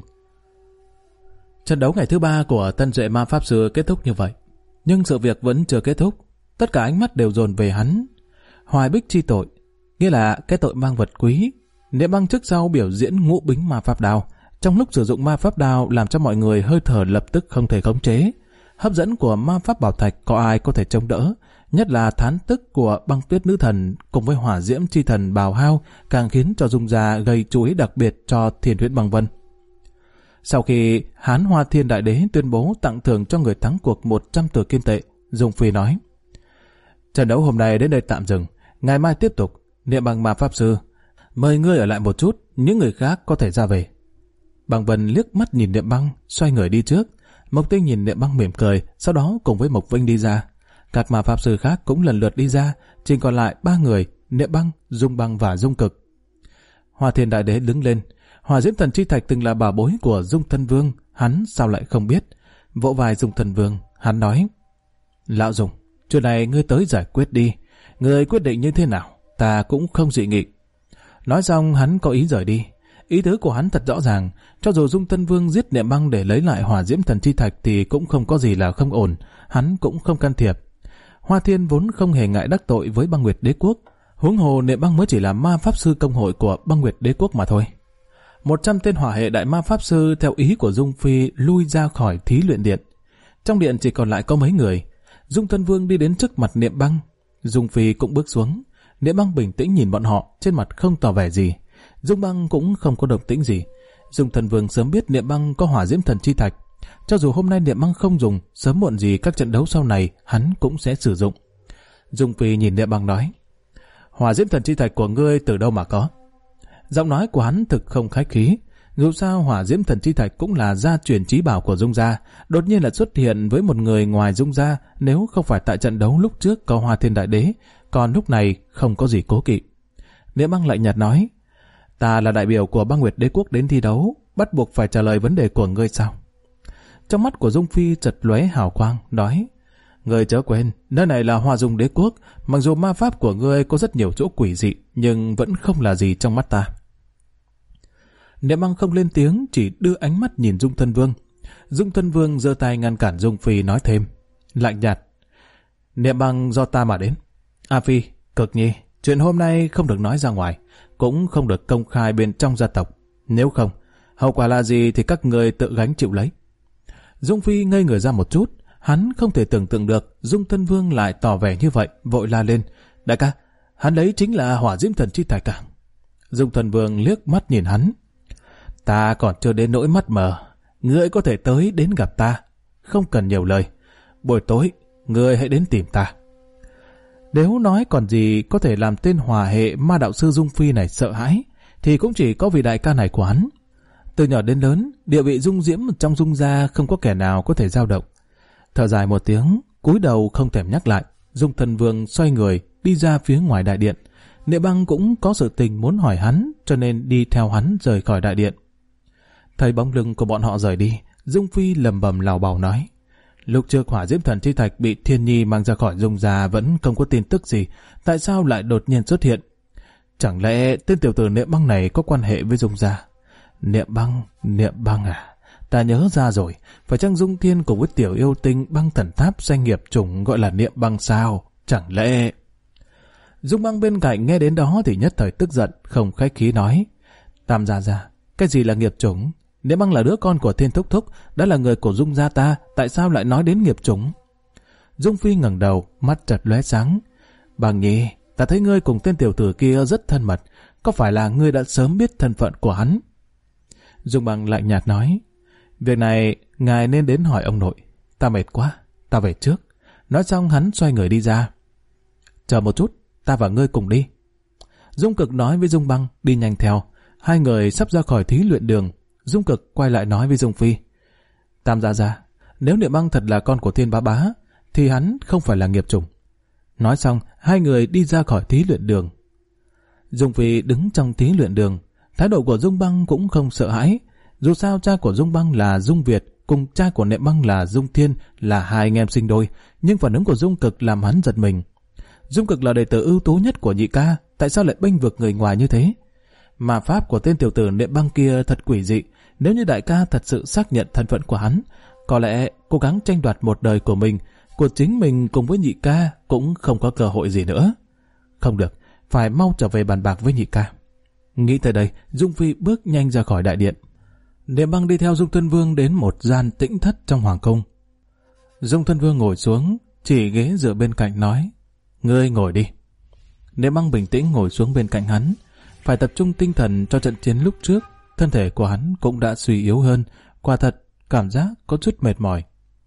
Trận đấu ngày thứ 3 của tân duệ ma pháp sư kết thúc như vậy. Nhưng sự việc vẫn chưa kết thúc. Tất cả ánh mắt đều dồn về hắn. Hoài bích chi tội, nghĩa là cái tội mang vật quý. Niệm Băng trước sau biểu diễn ngũ bính ma pháp đao. Trong lúc sử dụng ma pháp đao làm cho mọi người hơi thở lập tức không thể khống chế. Hấp dẫn của ma pháp bảo thạch có ai có thể chống đỡ, nhất là thán tức của băng tuyết nữ thần cùng với hỏa diễm chi thần bào hao càng khiến cho Dung gia gây chú ý đặc biệt cho Thiên Huyễn Băng Vân. Sau khi Hán Hoa Thiên Đại Đế tuyên bố tặng thưởng cho người thắng cuộc 100 tờ kim tệ, Dung Phi nói, trận đấu hôm nay đến đây tạm dừng, ngày mai tiếp tục. Niệm Băng ma pháp sư, mời ngươi ở lại một chút, những người khác có thể ra về. Băng Vân liếc mắt nhìn Niệm Băng, xoay người đi trước. Mộc Tinh nhìn Niệm Băng mỉm cười, sau đó cùng với Mộc Vinh đi ra. Các ma pháp sư khác cũng lần lượt đi ra, chỉ còn lại 3 người, Niệm Băng, Dung Băng và Dung Cực. Hoa Thiên Đại Đế đứng lên. Hỏa diễm thần chi thạch từng là bảo bối của Dung Thân Vương, hắn sao lại không biết? Vỗ vai Dung Thân Vương, hắn nói, lão Dung, chuyện này ngươi tới giải quyết đi. Ngươi quyết định như thế nào, ta cũng không dị nghị. Nói xong hắn có ý rời đi. Ý tứ của hắn thật rõ ràng, cho dù Dung Thân Vương giết Niệm Băng để lấy lại hỏa diễm thần chi thạch thì cũng không có gì là không ổn, hắn cũng không can thiệp. Hoa Thiên vốn không hề ngại đắc tội với Băng Nguyệt Đế Quốc, huống hồ Niệm Băng mới chỉ là ma pháp sư công hội của Băng Nguyệt Đế Quốc mà thôi. 100 tên hỏa hệ đại ma pháp sư theo ý của Dung Phi lui ra khỏi thí luyện điện. Trong điện chỉ còn lại có mấy người. Dung Thân Vương đi đến trước mặt Niệm Băng. Dung Phi cũng bước xuống. Niệm Băng bình tĩnh nhìn bọn họ, trên mặt không tỏ vẻ gì. Dung Băng cũng không có động tĩnh gì. Dung Thân Vương sớm biết Niệm Băng có hỏa diễm thần chi thạch. Cho dù hôm nay Niệm Băng không dùng, sớm muộn gì các trận đấu sau này hắn cũng sẽ sử dụng. Dung Phi nhìn Niệm Băng nói, hỏa diễm thần chi thạch của ngươi từ đâu mà có? Giọng nói của hắn thực không khách khí. Dù sao hỏa diễm thần chi thạch cũng là gia truyền chí bảo của Dung gia, đột nhiên là xuất hiện với một người ngoài Dung gia, nếu không phải tại trận đấu lúc trước có Hoa Thiên Đại Đế, còn lúc này không có gì cố kỵ. Niệm Băng lạnh nhạt nói, ta là đại biểu của Băng Nguyệt Đế quốc đến thi đấu, bắt buộc phải trả lời vấn đề của ngươi sao? Trong mắt của Dung Phi chợt lóe hào quang, nói, ngươi chớ quên, nơi này là Hoa Dung Đế quốc, mặc dù ma pháp của ngươi có rất nhiều chỗ quỷ dị, nhưng vẫn không là gì trong mắt ta. Niệm Băng không lên tiếng, chỉ đưa ánh mắt nhìn Dung Thân Vương. Dung Thân Vương giơ tay ngăn cản Dung Phi, nói thêm, lạnh nhạt, Niệm Băng do ta mà đến. A Phi, Cực Nhi, chuyện hôm nay không được nói ra ngoài, cũng không được công khai bên trong gia tộc. Nếu không, hậu quả là gì thì các người tự gánh chịu lấy. Dung Phi ngây người ra một chút, hắn không thể tưởng tượng được Dung Thân Vương lại tỏ vẻ như vậy, vội la lên, đại ca, hắn lấy chính là hỏa diễm thần chi thạch cả. Dung Thân Vương liếc mắt nhìn hắn, ta còn chưa đến nỗi mắt mờ, ngươi có thể tới đến gặp ta, không cần nhiều lời. Buổi tối, ngươi hãy đến tìm ta. Nếu nói còn gì có thể làm tên hòa hệ ma đạo sư Dung Phi này sợ hãi, thì cũng chỉ có vị đại ca này của hắn. Từ nhỏ đến lớn, địa vị Dung Diễm trong Dung gia không có kẻ nào có thể dao động. Thở dài một tiếng, cúi đầu không thèm nhắc lại, Dung Thân Vương xoay người đi ra phía ngoài đại điện. Niệm Băng cũng có sự tình muốn hỏi hắn, cho nên đi theo hắn rời khỏi đại điện. Thấy bóng lưng của bọn họ rời đi, Dung Phi lầm bầm lào bào nói, lúc trước hỏa diễm thần chi thạch bị Thiên Nhi mang ra khỏi Dung gia vẫn không có tin tức gì, tại sao lại đột nhiên xuất hiện? Chẳng lẽ tên tiểu tử Niệm Băng này có quan hệ với Dung gia? Niệm Băng à, ta nhớ ra rồi, phải chăng Dung Thiên cùng với tiểu yêu tinh Băng Thần Tháp danh nghiệp chủng gọi là Niệm Băng sao? Chẳng lẽ... Dung Băng bên cạnh nghe đến đó thì nhất thời tức giận, không khách khí nói, Tam gia, cái gì là nghiệp chủng? Niệm Băng là đứa con của Thiên Thúc Thúc, đã là người của Dung gia ta, tại sao lại nói đến nghiệp chủng? Dung Phi ngẩng đầu, mắt chợt lóe sáng. Băng Nhi, ta thấy ngươi cùng tên tiểu tử kia rất thân mật, có phải là ngươi đã sớm biết thân phận của hắn? Dung Băng lạnh nhạt nói, việc này ngài nên đến hỏi ông nội, ta mệt quá, ta về trước. Nói xong hắn xoay người đi ra. Chờ một chút, ta và ngươi cùng đi. Dung Cực nói với Dung Băng, đi nhanh theo. Hai người sắp ra khỏi thí luyện đường. Dung Cực quay lại nói với Dung Phi, Tam gia, nếu Niệm Băng thật là con của Thiên Bá Bá, thì hắn không phải là nghiệp chủng. Nói xong, hai người đi ra khỏi thí luyện đường. Dung Phi đứng trong thí luyện đường, thái độ của Dung Băng cũng không sợ hãi. Dù sao cha của Dung Băng là Dung Việt, cùng cha của Niệm Băng là Dung Thiên, là hai anh em sinh đôi, nhưng phản ứng của Dung Cực làm hắn giật mình. Dung Cực là đệ tử ưu tú nhất của nhị ca, tại sao lại bênh vực người ngoài như thế? Mà pháp của tên tiểu tử Niệm Băng kia thật quỷ dị, nếu như đại ca thật sự xác nhận thân phận của hắn, có lẽ cố gắng tranh đoạt một đời của mình, của chính mình cùng với nhị ca cũng không có cơ hội gì nữa. Không được, phải mau trở về bàn bạc với nhị ca. Nghĩ tới đây, Dung Phi bước nhanh ra khỏi đại điện. Niệm Băng đi theo Dung Thân Vương đến một gian tĩnh thất trong hoàng cung. Dung Thân Vương ngồi xuống, chỉ ghế dựa bên cạnh nói, ngươi ngồi đi. Niệm Băng bình tĩnh ngồi xuống bên cạnh hắn, phải tập trung tinh thần cho trận chiến lúc trước. Thân thể của hắn cũng đã suy yếu hơn, quả thật cảm giác có chút mệt mỏi.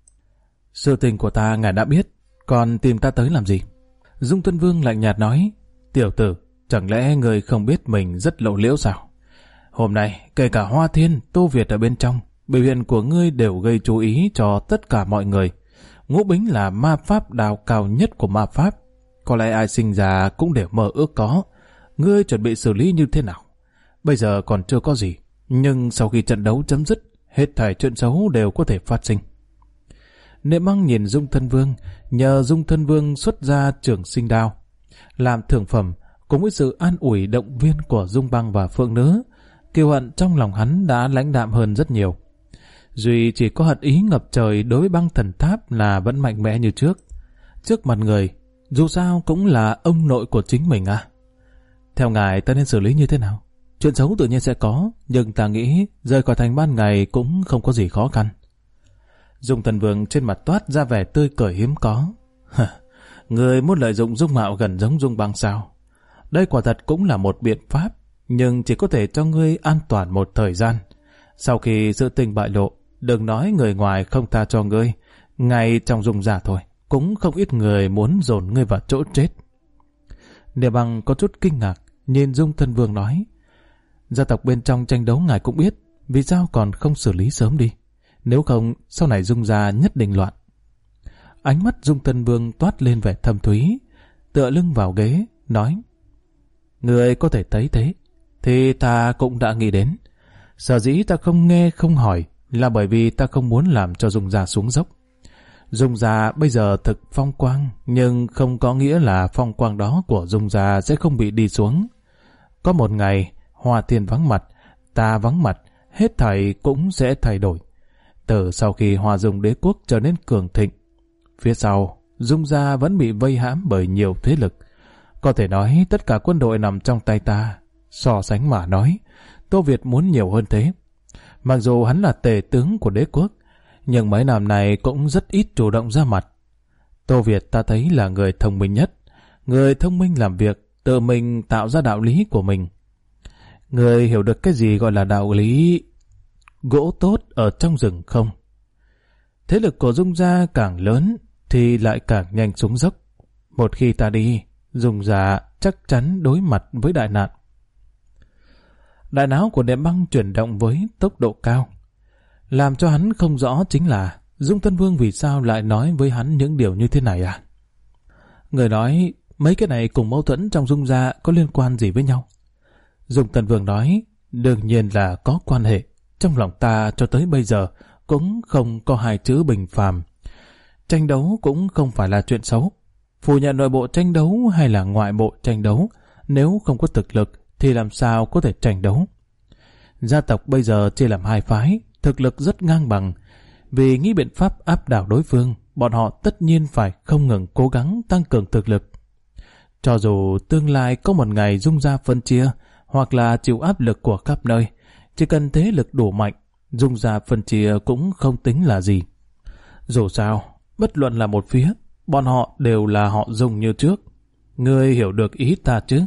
Sự tình của ta ngài đã biết, còn tìm ta tới làm gì? Dung Thân Vương lạnh nhạt nói, tiểu tử, chẳng lẽ người không biết mình rất lộ liễu sao? Hôm nay, kể cả Hoa Thiên, Tô Việt ở bên trong, biểu hiện của ngươi đều gây chú ý cho tất cả mọi người. Ngũ Bính là ma pháp đào cao nhất của ma pháp, có lẽ ai sinh ra cũng đều mơ ước có. Ngươi chuẩn bị xử lý như thế nào? Bây giờ còn chưa có gì, nhưng sau khi trận đấu chấm dứt, hết thảy chuyện xấu đều có thể phát sinh. Niệm Băng nhìn Dung Thân Vương, nhờ Dung Thân Vương xuất ra trường sinh đao làm thưởng phẩm, cùng với sự an ủi động viên của Dung Băng và Phượng Nữ, kiêu hận trong lòng hắn đã lãnh đạm hơn rất nhiều. Duy chỉ có hận ý ngập trời đối với Băng Thần Tháp là vẫn mạnh mẽ như trước. Trước mặt người, dù sao cũng là ông nội của chính mình à. Theo ngài ta nên xử lý như thế nào? Chuyện xấu tự nhiên sẽ có, nhưng ta nghĩ rời khỏi thành ban ngày cũng không có gì khó khăn. Dung Thần Vương trên mặt toát ra vẻ tươi cười hiếm có. Người muốn lợi dụng dung mạo gần giống Dung Băng sao? Đây quả thật cũng là một biện pháp, nhưng chỉ có thể cho ngươi an toàn một thời gian. Sau khi sự tình bại lộ, đừng nói người ngoài không tha cho ngươi, ngay trong Dung gia thôi, cũng không ít người muốn dồn ngươi vào chỗ chết. Niệm Băng có chút kinh ngạc, nhìn Dung Thần Vương nói, gia tộc bên trong tranh đấu ngài cũng biết, vì sao còn không xử lý sớm đi? Nếu không, sau này Dung gia nhất định loạn. Ánh mắt Dung Thần Vương toát lên vẻ thâm thúy, tựa lưng vào ghế, nói, người có thể thấy thế, thì ta cũng đã nghĩ đến. Sở dĩ ta không nghe không hỏi là bởi vì ta không muốn làm cho Dung gia xuống dốc. Dung gia bây giờ thực phong quang, nhưng không có nghĩa là phong quang đó của Dung gia sẽ không bị đi xuống. Có một ngày, Hoa Thiên vắng mặt, ta vắng mặt, hết thảy cũng sẽ thay đổi. Từ sau khi Hoa Dung đế quốc trở nên cường thịnh, phía sau, Dung gia vẫn bị vây hãm bởi nhiều thế lực. Có thể nói tất cả quân đội nằm trong tay ta. So sánh mà nói, Tô Việt muốn nhiều hơn thế. Mặc dù hắn là tể tướng của đế quốc, nhưng mấy năm này cũng rất ít chủ động ra mặt. Tô Việt ta thấy là người thông minh nhất. Người thông minh làm việc, tự mình tạo ra đạo lý của mình. Người hiểu được cái gì gọi là đạo lý gỗ tốt ở trong rừng không? Thế lực của Dung gia càng lớn thì lại càng nhanh xuống dốc. Một khi ta đi, Dung gia chắc chắn đối mặt với đại nạn. Đại não của Niệm Băng chuyển động với tốc độ cao. Làm cho hắn không rõ chính là Dung Tân Vương vì sao lại nói với hắn những điều như thế này à? Người nói mấy cái này cùng mâu thuẫn trong Dung gia có liên quan gì với nhau? Dung Tân Vương nói, đương nhiên là có quan hệ. Trong lòng ta cho tới bây giờ cũng không có hai chữ bình phàm. Tranh đấu cũng không phải là chuyện xấu. Phủ nhận nội bộ tranh đấu hay là ngoại bộ tranh đấu, nếu không có thực lực thì làm sao có thể tranh đấu. Gia tộc bây giờ chia làm hai phái, thực lực rất ngang bằng. Vì nghĩ biện pháp áp đảo đối phương, bọn họ tất nhiên phải không ngừng cố gắng tăng cường thực lực. Cho dù tương lai có một ngày Dung gia phân chia, hoặc là chịu áp lực của khắp nơi, chỉ cần thế lực đủ mạnh, Dung gia phân chia cũng không tính là gì. Dù sao, bất luận là một phía, bọn họ đều là họ Dung như trước. Ngươi hiểu được ý ta chứ?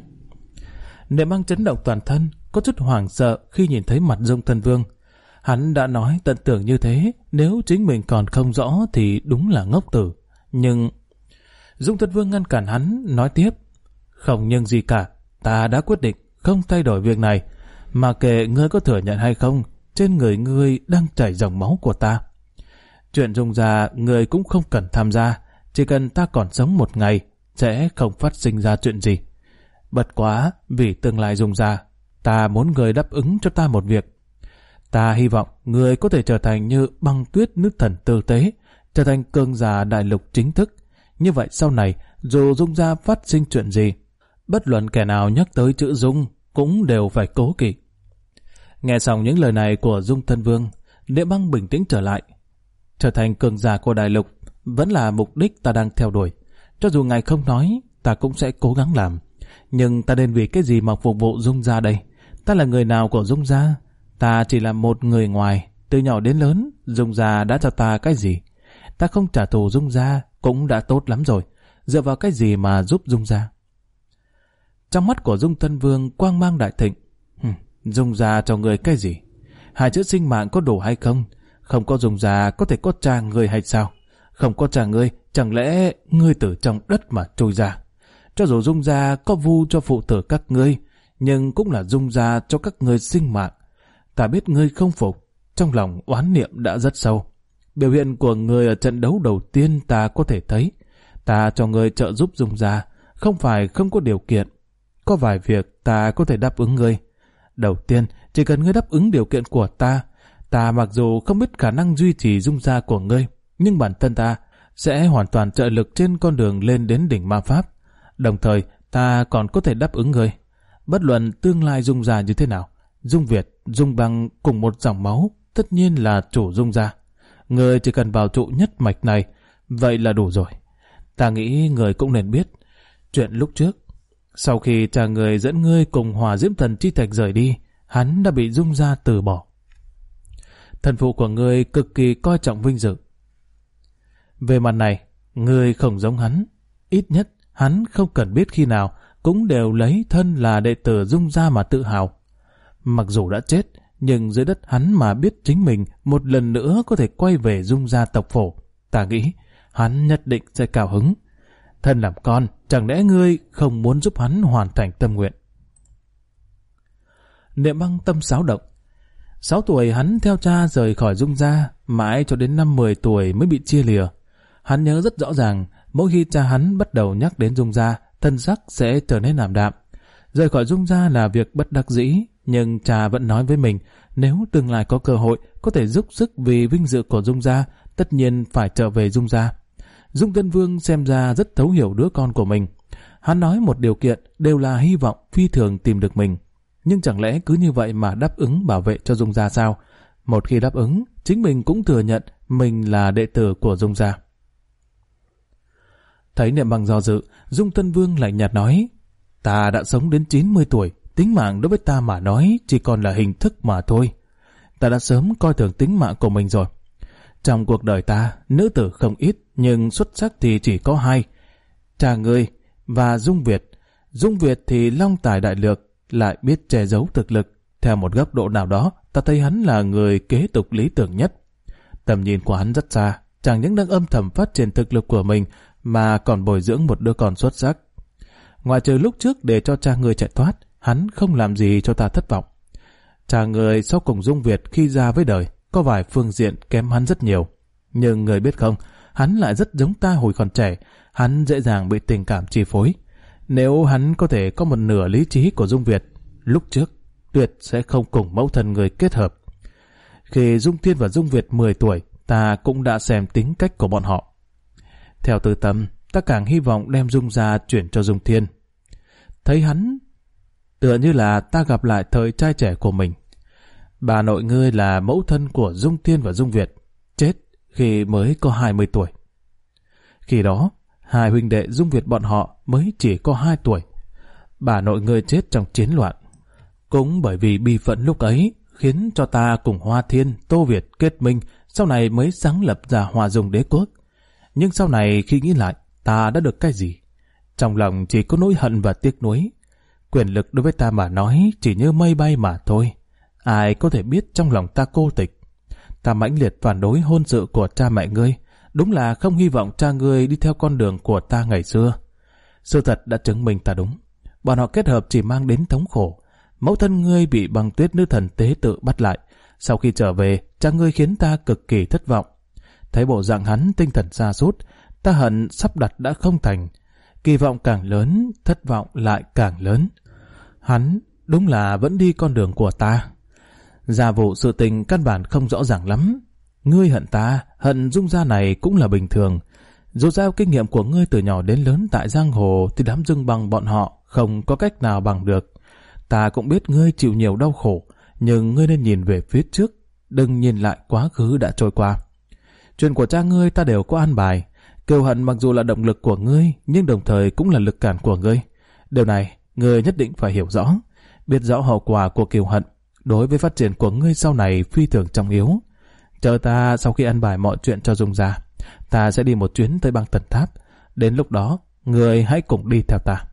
Niệm Băng chấn động toàn thân, có chút hoảng sợ khi nhìn thấy mặt Dung Thân Vương. Hắn đã nói tận tưởng như thế, nếu chính mình còn không rõ thì đúng là ngốc tử. Nhưng Dung Thân Vương ngăn cản hắn, nói tiếp, không nhưng gì cả, ta đã quyết định không thay đổi việc này, mà kệ ngươi có thừa nhận hay không, trên người ngươi đang chảy dòng máu của ta. Chuyện Dung gia ngươi cũng không cần tham gia, chỉ cần ta còn sống một ngày, sẽ không phát sinh ra chuyện gì. Bất quá, vì tương lai Dung gia, ta muốn ngươi đáp ứng cho ta một việc. Ta hy vọng ngươi có thể trở thành như Băng Tuyết nữ thần tư tế, trở thành cường giả đại lục chính thức. Như vậy sau này, dù Dung gia phát sinh chuyện gì, bất luận kẻ nào nhắc tới chữ Dung cũng đều phải cố kỵ. Nghe xong những lời này của Dung Thân Vương, Niệm Băng bình tĩnh trở lại. Trở thành cường giả của đại lục vẫn là mục đích ta đang theo đuổi. Cho dù ngài không nói, ta cũng sẽ cố gắng làm. Nhưng ta nên vì cái gì mà phục vụ Dung gia đây? Ta là người nào của Dung gia? Ta chỉ là một người ngoài. Từ nhỏ đến lớn, Dung gia đã cho ta cái gì? Ta không trả thù Dung gia cũng đã tốt lắm rồi. Dựa vào cái gì mà giúp Dung gia? Trong mắt của Dung Thân Vương quang mang đại thịnh. Dung gia cho người cái gì? Hai chữ sinh mạng có đủ hay không? Không có Dung gia có thể có cha người hay sao? Không có cha ngươi, chẳng lẽ ngươi từ trong đất mà trôi ra? Cho dù Dung gia có vu cho phụ tử các ngươi, nhưng cũng là Dung gia cho các ngươi sinh mạng. Ta biết ngươi không phục, trong lòng oán niệm đã rất sâu. Biểu hiện của ngươi ở trận đấu đầu tiên ta có thể thấy. Ta cho ngươi trợ giúp Dung gia, không phải không có điều kiện. Có vài việc ta có thể đáp ứng ngươi. Đầu tiên, chỉ cần ngươi đáp ứng điều kiện của ta, ta mặc dù không biết khả năng duy trì Dung gia của ngươi, nhưng bản thân ta sẽ hoàn toàn trợ lực trên con đường lên đến đỉnh ma pháp. Đồng thời, ta còn có thể đáp ứng ngươi. Bất luận tương lai Dung gia như thế nào, Dung Việt, Dung Băng cùng một dòng máu, tất nhiên là chủ Dung gia. Ngươi chỉ cần vào trụ nhất mạch này, vậy là đủ rồi. Ta nghĩ ngươi cũng nên biết. Chuyện lúc trước, sau khi cha người dẫn ngươi cùng Hỏa Diễm Thần Chi Thạch rời đi, hắn đã bị Dung gia từ bỏ. Thần phụ của ngươi cực kỳ coi trọng vinh dự, Về mặt này, ngươi không giống hắn. Ít nhất, hắn không cần biết khi nào cũng đều lấy thân là đệ tử Dung gia mà tự hào. Mặc dù đã chết, nhưng dưới đất hắn mà biết chính mình một lần nữa có thể quay về Dung gia tộc phổ, ta nghĩ hắn nhất định sẽ cao hứng. Thân làm con, chẳng lẽ ngươi không muốn giúp hắn hoàn thành tâm nguyện? Niệm Băng tâm xáo động. 6 tuổi hắn theo cha rời khỏi Dung gia, mãi cho đến năm 10 tuổi mới bị chia lìa. Hắn nhớ rất rõ ràng, mỗi khi cha hắn bắt đầu nhắc đến Dung gia, thân sắc sẽ trở nên ảm đạm. Rời khỏi Dung gia là việc bất đắc dĩ, nhưng cha vẫn nói với mình, nếu tương lai có cơ hội, có thể giúp sức vì vinh dự của Dung gia, tất nhiên phải trở về Dung gia. Dung Tân Vương xem ra rất thấu hiểu đứa con của mình. Hắn nói một điều kiện đều là hy vọng phi thường tìm được mình. Nhưng chẳng lẽ cứ như vậy mà đáp ứng bảo vệ cho Dung gia sao? Một khi đáp ứng, chính mình cũng thừa nhận mình là đệ tử của Dung gia. Thấy Niệm Băng do dự, Dung Tân Vương lạnh nhạt nói, ta đã sống đến 90 tuổi, tính mạng đối với ta mà nói chỉ còn là hình thức mà thôi. Ta đã sớm coi thường tính mạng của mình rồi. Trong cuộc đời ta, nữ tử không ít, nhưng xuất sắc thì chỉ có 2. Cha ngươi và Dung Việt. Dung Việt thì long tài đại lược, lại biết che giấu thực lực. Theo một góc độ nào đó, ta thấy hắn là người kế tục lý tưởng nhất. Tầm nhìn của hắn rất xa, chẳng những đang âm thầm phát triển thực lực của mình, mà còn bồi dưỡng một đứa con xuất sắc. Ngoài trừ lúc trước để cho cha ngươi chạy thoát, hắn không làm gì cho ta thất vọng. Cha ngươi sau cùng Dung Việt khi ra với đời, có vài phương diện kém hắn rất nhiều. Nhưng người biết không, hắn lại rất giống ta hồi còn trẻ, hắn dễ dàng bị tình cảm chi phối. Nếu hắn có thể có một nửa lý trí của Dung Việt, lúc trước, tuyệt sẽ không cùng mẫu thân người kết hợp. Khi Dung Thiên và Dung Việt 10 tuổi, ta cũng đã xem tính cách của bọn họ. Theo tư tâm, ta càng hy vọng đem Dung gia chuyển cho Dung Thiên. Thấy hắn, tựa như là ta gặp lại thời trai trẻ của mình. Bà nội ngươi là mẫu thân của Dung Thiên và Dung Việt, chết khi mới có 20 tuổi. Khi đó, 2 huynh đệ Dung Việt bọn họ mới chỉ có 2 tuổi. Bà nội ngươi chết trong chiến loạn. Cũng bởi vì bi phận lúc ấy, khiến cho ta cùng Hoa Thiên, Tô Việt kết minh, sau này mới sáng lập ra Hoa Dung đế quốc. Nhưng sau này khi nghĩ lại, ta đã được cái gì? Trong lòng chỉ có nỗi hận và tiếc nuối. Quyền lực đối với ta mà nói chỉ như mây bay mà thôi. Ai có thể biết trong lòng ta cô tịch. Ta mãnh liệt phản đối hôn sự của cha mẹ ngươi. Đúng là không hy vọng cha ngươi đi theo con đường của ta ngày xưa. Sự thật đã chứng minh ta đúng. Bọn họ kết hợp chỉ mang đến thống khổ. Mẫu thân ngươi bị Băng Tuyết nữ thần tế tự bắt lại. Sau khi trở về, cha ngươi khiến ta cực kỳ thất vọng. Thấy bộ dạng hắn tinh thần sa sút, ta hận sắp đặt đã không thành. Kỳ vọng càng lớn, thất vọng lại càng lớn. Hắn đúng là vẫn đi con đường của ta. Gia vụ sự tình căn bản không rõ ràng lắm. Ngươi hận ta, hận Dung gia này cũng là bình thường. Dù sao kinh nghiệm của ngươi từ nhỏ đến lớn tại giang hồ thì đám Dương Bằng bọn họ không có cách nào bằng được. Ta cũng biết ngươi chịu nhiều đau khổ, nhưng ngươi nên nhìn về phía trước, đừng nhìn lại quá khứ đã trôi qua. Chuyện của cha ngươi ta đều có an bài. Kiều hận mặc dù là động lực của ngươi, nhưng đồng thời cũng là lực cản của ngươi. Điều này, ngươi nhất định phải hiểu rõ. Biết rõ hậu quả của kiều hận, đối với phát triển của ngươi sau này phi thường trọng yếu. Chờ ta sau khi an bài mọi chuyện cho Dung gia, ta sẽ đi một chuyến tới Băng Tần Tháp. Đến lúc đó, ngươi hãy cùng đi theo ta.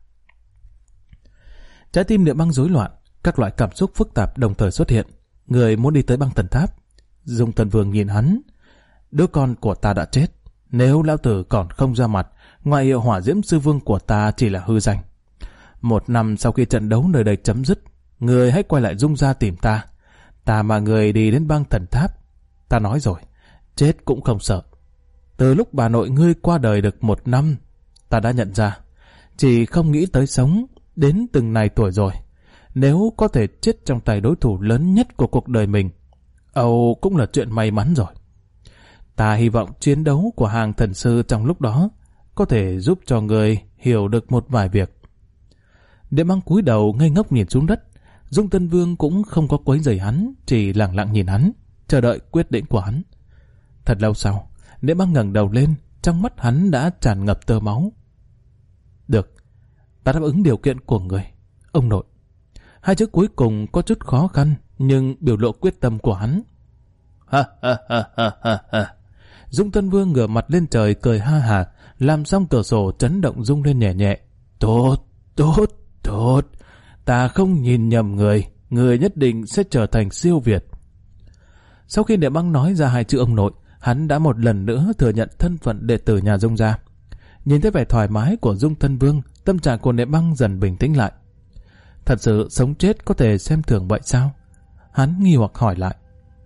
Trái tim Niệm Băng rối loạn, các loại cảm xúc phức tạp đồng thời xuất hiện. Ngươi muốn đi tới Băng Tần Tháp? Dung Tần Vương nhìn hắn. Đứa con của ta đã chết. Nếu lão tử còn không ra mặt, ngoại hiệu Hỏa Diễm Sư Vương của ta chỉ là hư danh. 1 năm sau khi trận đấu nơi đây chấm dứt, người hãy quay lại Dung gia tìm ta. Ta mà người đi đến Băng Thần Tháp. Ta nói rồi, chết cũng không sợ. Từ lúc bà nội ngươi qua đời được 1 năm, ta đã nhận ra, chỉ không nghĩ tới sống, đến từng này tuổi rồi. Nếu có thể chết trong tay đối thủ lớn nhất của cuộc đời mình, Âu cũng là chuyện may mắn rồi. Ta hy vọng chiến đấu của hàng thần sư trong lúc đó có thể giúp cho người hiểu được một vài việc. Niệm Băng cúi đầu ngây ngốc nhìn xuống đất. Dung Tân Vương cũng không có quấy rầy hắn, chỉ lặng lặng nhìn hắn, chờ đợi quyết định của hắn. Thật lâu sau, Niệm Băng ngẩng đầu lên, trong mắt hắn đã tràn ngập tơ máu. Được, ta đáp ứng điều kiện của người, ông nội. 2 chữ cuối cùng có chút khó khăn, nhưng biểu lộ quyết tâm của hắn. Ha ha ha ha ha ha. Dung Tân Vương ngửa mặt lên trời cười ha hả, làm xong cửa sổ chấn động rung lên nhẹ nhẹ. Tốt, tốt, tốt. Ta không nhìn nhầm người nhất định sẽ trở thành siêu việt. Sau khi Niệm Băng nói ra hai chữ ông nội, hắn đã một lần nữa thừa nhận thân phận đệ tử nhà Dung gia. Nhìn thấy vẻ thoải mái của Dung Tân Vương, tâm trạng của Niệm Băng dần bình tĩnh lại. Thật sự sống chết có thể xem thường vậy sao? Hắn nghi hoặc hỏi lại.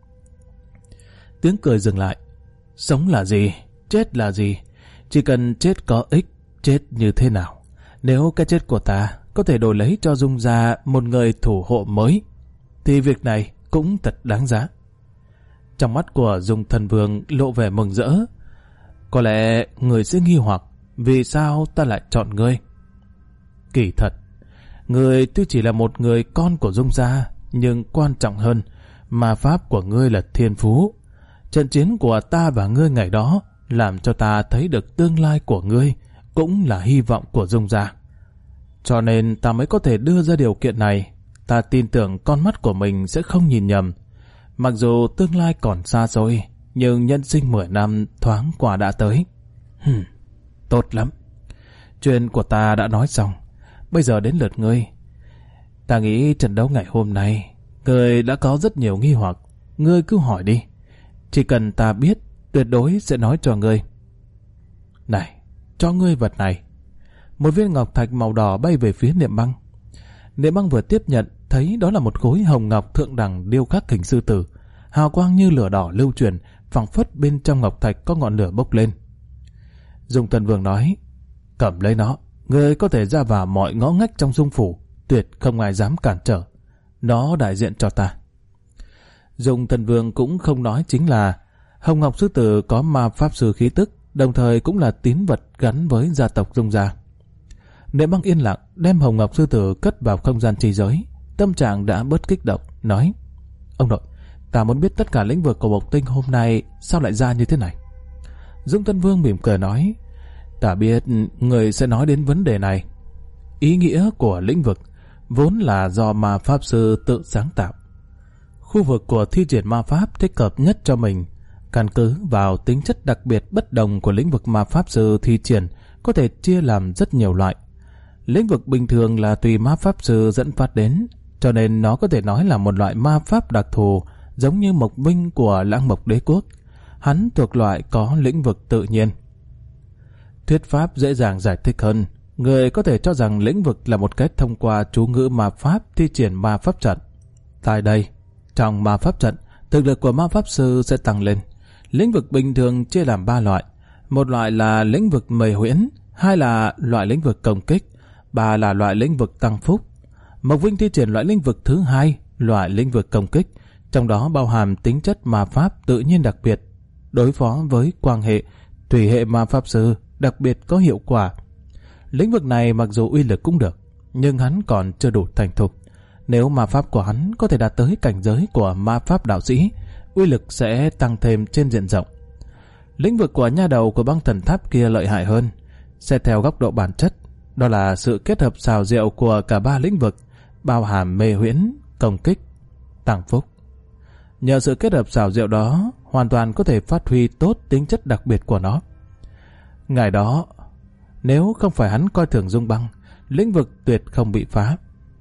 Tiếng cười dừng lại. Sống là gì? Chết là gì? Chỉ cần chết có ích, chết như thế nào? Nếu cái chết của ta có thể đổi lấy cho Dung gia một người thủ hộ mới, thì việc này cũng thật đáng giá. Trong mắt của Dung Thần Vương lộ vẻ mừng rỡ. Có lẽ người sẽ nghi hoặc vì sao ta lại chọn ngươi. Kỳ thật, ngươi tuy chỉ là một người con của Dung gia, nhưng quan trọng hơn, ma pháp của ngươi là thiên phú. Trận chiến của ta và ngươi ngày đó làm cho ta thấy được tương lai của ngươi, cũng là hy vọng của Dung gia. Cho nên ta mới có thể đưa ra điều kiện này. Ta tin tưởng con mắt của mình sẽ không nhìn nhầm. Mặc dù tương lai còn xa xôi, nhưng nhân sinh 10 năm thoáng qua đã tới. Tốt lắm. Chuyện của ta đã nói xong. Bây giờ đến lượt ngươi. Ta nghĩ trận đấu ngày hôm nay, ngươi đã có rất nhiều nghi hoặc. Ngươi cứ hỏi đi. Chỉ cần ta biết, tuyệt đối sẽ nói cho ngươi. Này, cho ngươi vật này. Một viên ngọc thạch màu đỏ bay về phía Niệm Băng. Niệm Băng vừa tiếp nhận, thấy đó là một khối hồng ngọc thượng đẳng điêu khắc hình sư tử. Hào quang như lửa đỏ lưu truyền, phảng phất bên trong ngọc thạch có ngọn lửa bốc lên. Dung Tân Vương nói, cầm lấy nó, ngươi có thể ra vào mọi ngõ ngách trong Dung phủ, tuyệt không ai dám cản trở. Nó đại diện cho ta. Dung Tân Vương cũng không nói chính là hồng ngọc sư tử có ma pháp sư khí tức, đồng thời cũng là tín vật gắn với gia tộc Dung gia. Niệm Băng yên lặng đem hồng ngọc sư tử cất vào không gian trì giới. Tâm trạng đã bớt kích động, nói, ông nội, ta muốn biết tất cả lĩnh vực của Mộc Tinh hôm nay sao lại ra như thế này. Dung Tân Vương mỉm cười nói, ta biết người sẽ nói đến vấn đề này. Ý nghĩa của lĩnh vực vốn là do ma pháp sư tự sáng tạo. Khu vực của thi triển ma pháp thích hợp nhất cho mình, căn cứ vào tính chất đặc biệt bất đồng của lĩnh vực ma pháp sư thi triển, có thể chia làm rất nhiều loại. Lĩnh vực bình thường là tùy ma pháp sư dẫn phát đến, cho nên nó có thể nói là một loại ma pháp đặc thù, giống như Mộc Vinh của Lãng Mộc Đế Quốc. Hắn thuộc loại có lĩnh vực tự nhiên. Thuyết pháp dễ dàng giải thích hơn. Người có thể cho rằng lĩnh vực là một cách thông qua chú ngữ ma pháp thi triển ma pháp trận. Tại đây, trong ma pháp trận, thực lực của ma pháp sư sẽ tăng lên. Lĩnh vực bình thường chia làm 3 loại. Một loại là lĩnh vực mê huyễn, 2 là loại lĩnh vực công kích, 3 là loại lĩnh vực tăng phúc. Mộc Vinh thi triển loại lĩnh vực thứ 2, loại lĩnh vực công kích, trong đó bao hàm tính chất ma pháp tự nhiên đặc biệt, đối phó với quang hệ, thủy hệ ma pháp sư đặc biệt có hiệu quả. Lĩnh vực này mặc dù uy lực cũng được, nhưng hắn còn chưa đủ thành thục. Nếu ma pháp của hắn có thể đạt tới cảnh giới của ma pháp đạo sĩ, uy lực sẽ tăng thêm trên diện rộng. Lĩnh vực của nha đầu của băng thần tháp kia lợi hại hơn. Xét theo góc độ bản chất, đó là sự kết hợp xào rượu của cả 3 lĩnh vực, bao hàm mê huyễn, công kích, tăng phúc. Nhờ sự kết hợp xào rượu đó, hoàn toàn có thể phát huy tốt tính chất đặc biệt của nó. Ngày đó, nếu không phải hắn coi thường Dung Băng, lĩnh vực tuyệt không bị phá.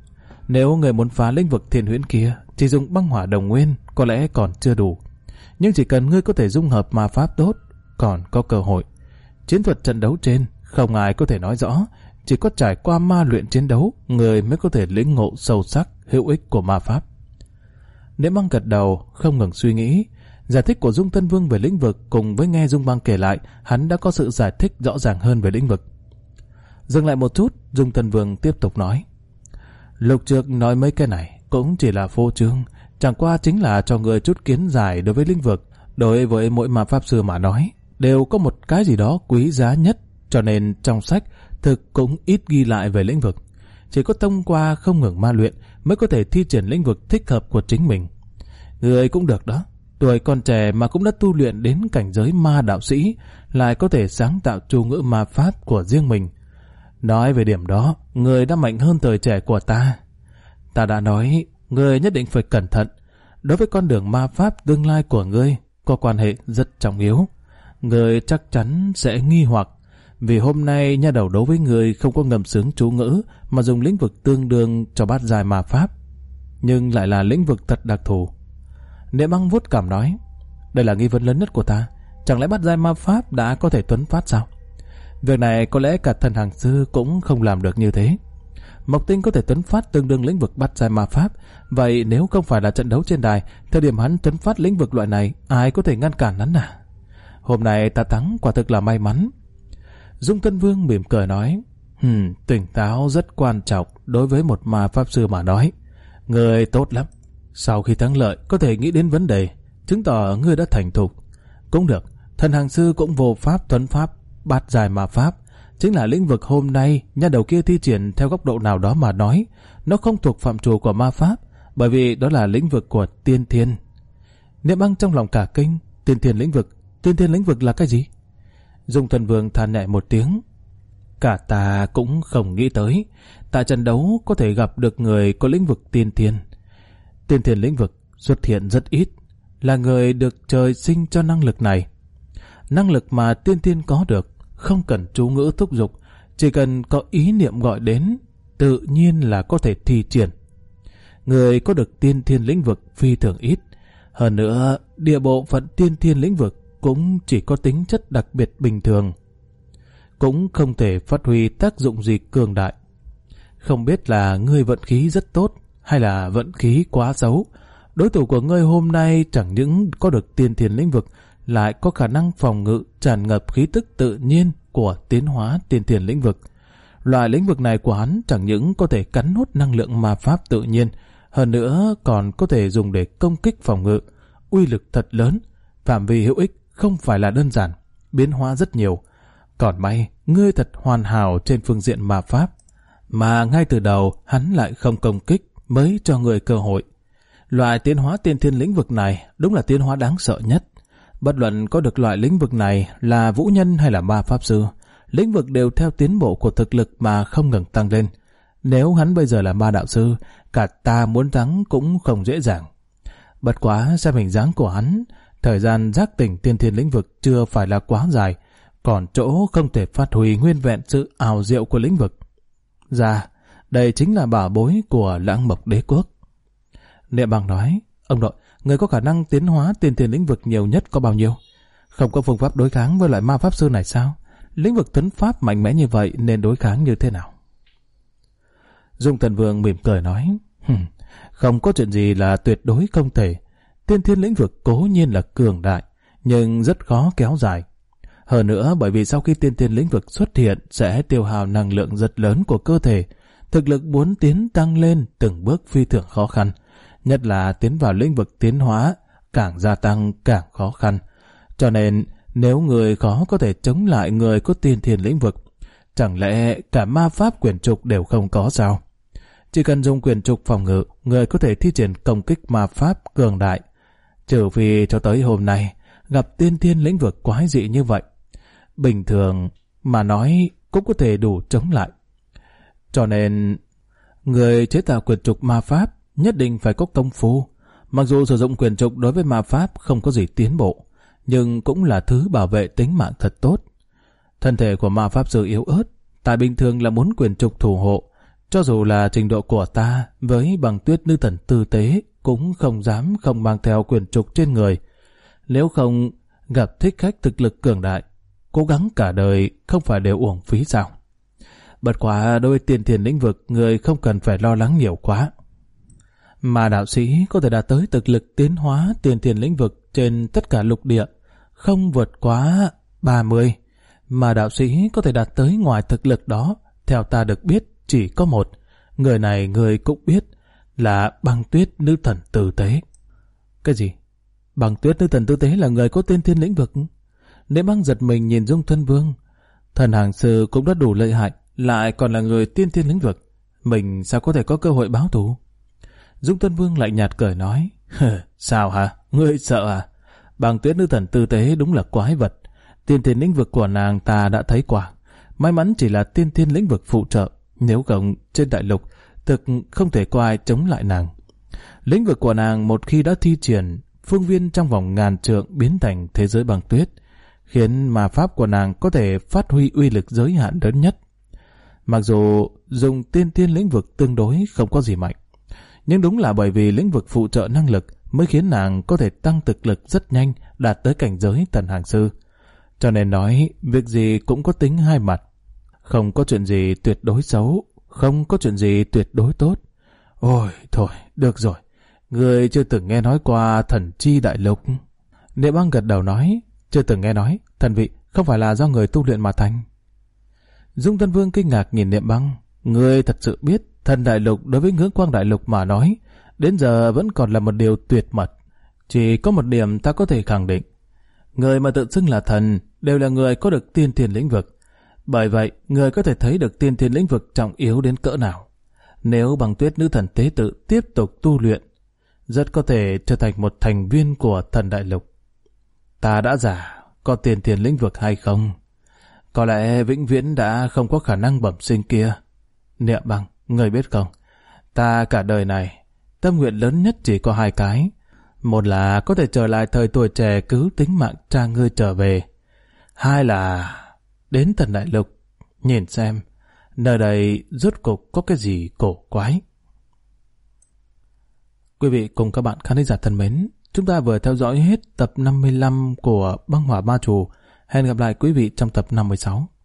Nếu người muốn phá lĩnh vực thiên huyễn kia, chỉ dùng băng hỏa đồng nguyên có lẽ còn chưa đủ. Nhưng chỉ cần ngươi có thể dung hợp ma pháp tốt, còn có cơ hội. Chiến thuật trận đấu trên, không ai có thể nói rõ, chỉ có trải qua ma luyện chiến đấu, người mới có thể lĩnh ngộ sâu sắc, hữu ích của ma pháp. Niệm Băng gật đầu, không ngừng suy nghĩ. Giải thích của Dung Tân Vương về lĩnh vực cùng với nghe Dung Băng kể lại, hắn đã có sự giải thích rõ ràng hơn về lĩnh vực. Dừng lại một chút, Dung Tân Vương tiếp tục nói. Lục Trược nói mấy cái này cũng chỉ là phô trương, chẳng qua chính là cho người chút kiến giải đối với lĩnh vực. Đối với mỗi ma pháp sư mà nói, đều có một cái gì đó quý giá nhất, cho nên trong sách thực cũng ít ghi lại về lĩnh vực. Chỉ có thông qua không ngừng ma luyện mới có thể thi triển lĩnh vực thích hợp của chính mình. Người cũng được đó, tuổi còn trẻ mà cũng đã tu luyện đến cảnh giới ma đạo sĩ, lại có thể sáng tạo chú ngữ ma pháp của riêng mình. Nói về điểm đó, người đã mạnh hơn thời trẻ của ta. Ta đã nói, người nhất định phải cẩn thận. Đối với con đường ma pháp tương lai của ngươi, có quan hệ rất trọng yếu. người chắc chắn sẽ nghi hoặc, vì hôm nay nha đầu đấu với người không có ngầm sướng chú ngữ mà dùng lĩnh vực tương đương cho bát giai ma pháp, nhưng lại là lĩnh vực thật đặc thù. Niệm Băng vuốt cằm nói, đây là nghi vấn lớn nhất của ta, chẳng lẽ bát giai ma pháp đã có thể tuấn phát sao? Việc này có lẽ cả thần hàng sư cũng không làm được như thế. Mộc Tinh có thể tuấn phát tương đương lĩnh vực bát giai ma pháp, vậy nếu không phải là trận đấu trên đài, thời điểm hắn tuấn phát lĩnh vực loại này, ai có thể ngăn cản hắn à? Hôm nay ta thắng quả thực là may mắn. Dung Tân Vương mỉm cười nói, tỉnh táo rất quan trọng đối với một ma pháp sư mà nói. Người tốt lắm. Sau khi thắng lợi có thể nghĩ đến vấn đề, chứng tỏ ngươi đã thành thục. Cũng được, thần hàng sư cũng vô pháp tuấn pháp bát giai ma pháp, chính là lĩnh vực hôm nay nha đầu kia thi triển theo góc độ nào đó mà nói, nó không thuộc phạm trù của ma pháp, bởi vì đó là lĩnh vực của tiên thiên. Niệm Băng trong lòng cả kinh, tiên thiên lĩnh vực là cái gì? Dung Tân Vương than nhẹ một tiếng, cả ta cũng không nghĩ tới, tại trận đấu có thể gặp được người có lĩnh vực tiên thiên. Tiên thiên lĩnh vực xuất hiện rất ít, là người được trời sinh cho năng lực này. Năng lực mà tiên thiên có được, không cần chú ngữ thúc giục, chỉ cần có ý niệm gọi đến, tự nhiên là có thể thi triển. Người có được tiên thiên lĩnh vực phi thường ít. Hơn nữa, địa bộ phận tiên thiên lĩnh vực cũng chỉ có tính chất đặc biệt bình thường, cũng không thể phát huy tác dụng gì cường đại. Không biết là ngươi vận khí rất tốt hay là vận khí quá xấu. Đối thủ của ngươi hôm nay chẳng những có được tiên thiên lĩnh vực, lại có khả năng phòng ngự tràn ngập khí tức tự nhiên của tiến hóa tiên thiên lĩnh vực. Loại lĩnh vực này của hắn chẳng những có thể cắn nuốt năng lượng ma pháp tự nhiên, hơn nữa còn có thể dùng để công kích phòng ngự, uy lực thật lớn, phạm vi hữu ích không phải là đơn giản, biến hóa rất nhiều. Còn may, ngươi thật hoàn hảo trên phương diện ma pháp, mà ngay từ đầu hắn lại không công kích mới cho người cơ hội. Loại tiến hóa tiên thiên lĩnh vực này đúng là tiến hóa đáng sợ nhất. Bất luận có được loại lĩnh vực này là vũ nhân hay là ma pháp sư, lĩnh vực đều theo tiến bộ của thực lực mà không ngừng tăng lên. Nếu hắn bây giờ là ma đạo sư, cả ta muốn thắng cũng không dễ dàng. Bất quá xem hình dáng của hắn, thời gian giác tỉnh tiên thiên lĩnh vực chưa phải là quá dài, còn chỗ không thể phát huy nguyên vẹn sự ảo diệu của lĩnh vực. Dạ, đây chính là bảo bối của Lãng Mộc Đế Quốc. Niệm Băng nói, ông nội, người có khả năng tiến hóa tiên thiên lĩnh vực nhiều nhất có bao nhiêu? Không có phương pháp đối kháng với loại ma pháp sư này sao? Lĩnh vực tuấn pháp mạnh mẽ như vậy nên đối kháng như thế nào? Dung Tân Vương mỉm cười nói, không có chuyện gì là tuyệt đối không thể. Tiên thiên lĩnh vực cố nhiên là cường đại, nhưng rất khó kéo dài. Hơn nữa bởi vì sau khi tiên thiên lĩnh vực xuất hiện sẽ tiêu hao năng lượng rất lớn của cơ thể, thực lực muốn tiến tăng lên từng bước phi thường khó khăn. Nhất là tiến vào lĩnh vực tiến hóa, càng gia tăng càng khó khăn. Cho nên, nếu người khó có thể chống lại người có tiên thiên lĩnh vực, chẳng lẽ cả ma pháp quyền trục đều không có sao? Chỉ cần dùng quyền trục phòng ngự, người có thể thi triển công kích ma pháp cường đại. Trừ phi cho tới hôm nay, gặp tiên thiên lĩnh vực quái dị như vậy, bình thường mà nói cũng có thể đủ chống lại. Cho nên, người chế tạo quyền trục ma pháp nhất định phải có công phu. Mặc dù sử dụng quyền trục đối với ma pháp không có gì tiến bộ, nhưng cũng là thứ bảo vệ tính mạng thật tốt. Thân thể của ma pháp sư yếu ớt, tại bình thường là muốn quyền trục thủ hộ. Cho dù là trình độ của ta với Băng Tuyết nữ thần tư tế cũng không dám không mang theo quyền trục trên người. Nếu không gặp thích khách thực lực cường đại, cố gắng cả đời không phải đều uổng phí sao? Bất quá đối với tiên thiên lĩnh vực, người không cần phải lo lắng nhiều quá. Mà đạo sĩ có thể đạt tới thực lực tiến hóa tiên thiên lĩnh vực trên tất cả lục địa, không vượt quá 30. Mà đạo sĩ có thể đạt tới ngoài thực lực đó, theo ta được biết, chỉ có một. Người này người cũng biết, là Băng Tuyết nữ thần tư tế. Cái gì? Băng Tuyết nữ thần tư tế là người có tiên thiên lĩnh vực? Nếu Băng giật mình nhìn Dung Tân Vương, thần hàng sư cũng đã đủ lợi hại, lại còn là người tiên thiên lĩnh vực, mình sao có thể có cơ hội báo thù? Dung Tân Vương lạnh nhạt cười nói, sao hả? Ngươi sợ à? Băng Tuyết nữ thần tư tế đúng là quái vật. Tiên thiên lĩnh vực của nàng ta đã thấy qua. May mắn chỉ là tiên thiên lĩnh vực phụ trợ, nếu không trên đại lục thực không thể có ai chống lại nàng. Lĩnh vực của nàng một khi đã thi triển, phương viên trong vòng ngàn trượng biến thành thế giới băng tuyết. khiến ma pháp của nàng có thể phát huy uy lực giới hạn lớn nhất. Mặc dù dùng tiên thiên lĩnh vực tương đối không có gì mạnh, nhưng đúng là bởi vì lĩnh vực phụ trợ năng lực mới khiến nàng có thể tăng thực lực rất nhanh, đạt tới cảnh giới tần hàng sư. Cho nên nói, việc gì cũng có tính hai mặt. Không có chuyện gì tuyệt đối xấu, không có chuyện gì tuyệt đối tốt. Ôi, thôi, được rồi. Người chưa từng nghe nói qua thần chi đại lục. Niệm Băng gật đầu nói, chưa từng nghe nói, thần vị không phải là do người tu luyện mà thành. Dung Tân Vương kinh ngạc nhìn Niệm Băng. Người thật sự biết thần đại lục đối với Ngưỡng Quang đại lục mà nói, đến giờ vẫn còn là một điều tuyệt mật. Chỉ có một điểm ta có thể khẳng định. Người mà tự xưng là thần đều là người có được tiên thiên lĩnh vực. Bởi vậy, người có thể thấy được tiên thiên lĩnh vực trọng yếu đến cỡ nào. Nếu Băng Tuyết nữ thần tế tự tiếp tục tu luyện, rất có thể trở thành một thành viên của thần đại lục. Ta đã giả, có tiên thiên lĩnh vực hay không? Có lẽ vĩnh viễn đã không có khả năng bẩm sinh kia. Niệm Băng, người biết không? Ta cả đời này, tâm nguyện lớn nhất chỉ có hai cái. Một là có thể trở lại thời tuổi trẻ cứu tính mạng cha ngươi trở về. Hai là đến thần đại lục, nhìn xem, nơi đây rốt cục có cái gì cổ quái. Quý vị cùng các bạn khán giả thân mến, chúng ta vừa theo dõi hết tập 55 của Băng Hỏa Ba Trù. Hẹn gặp lại quý vị trong tập 56.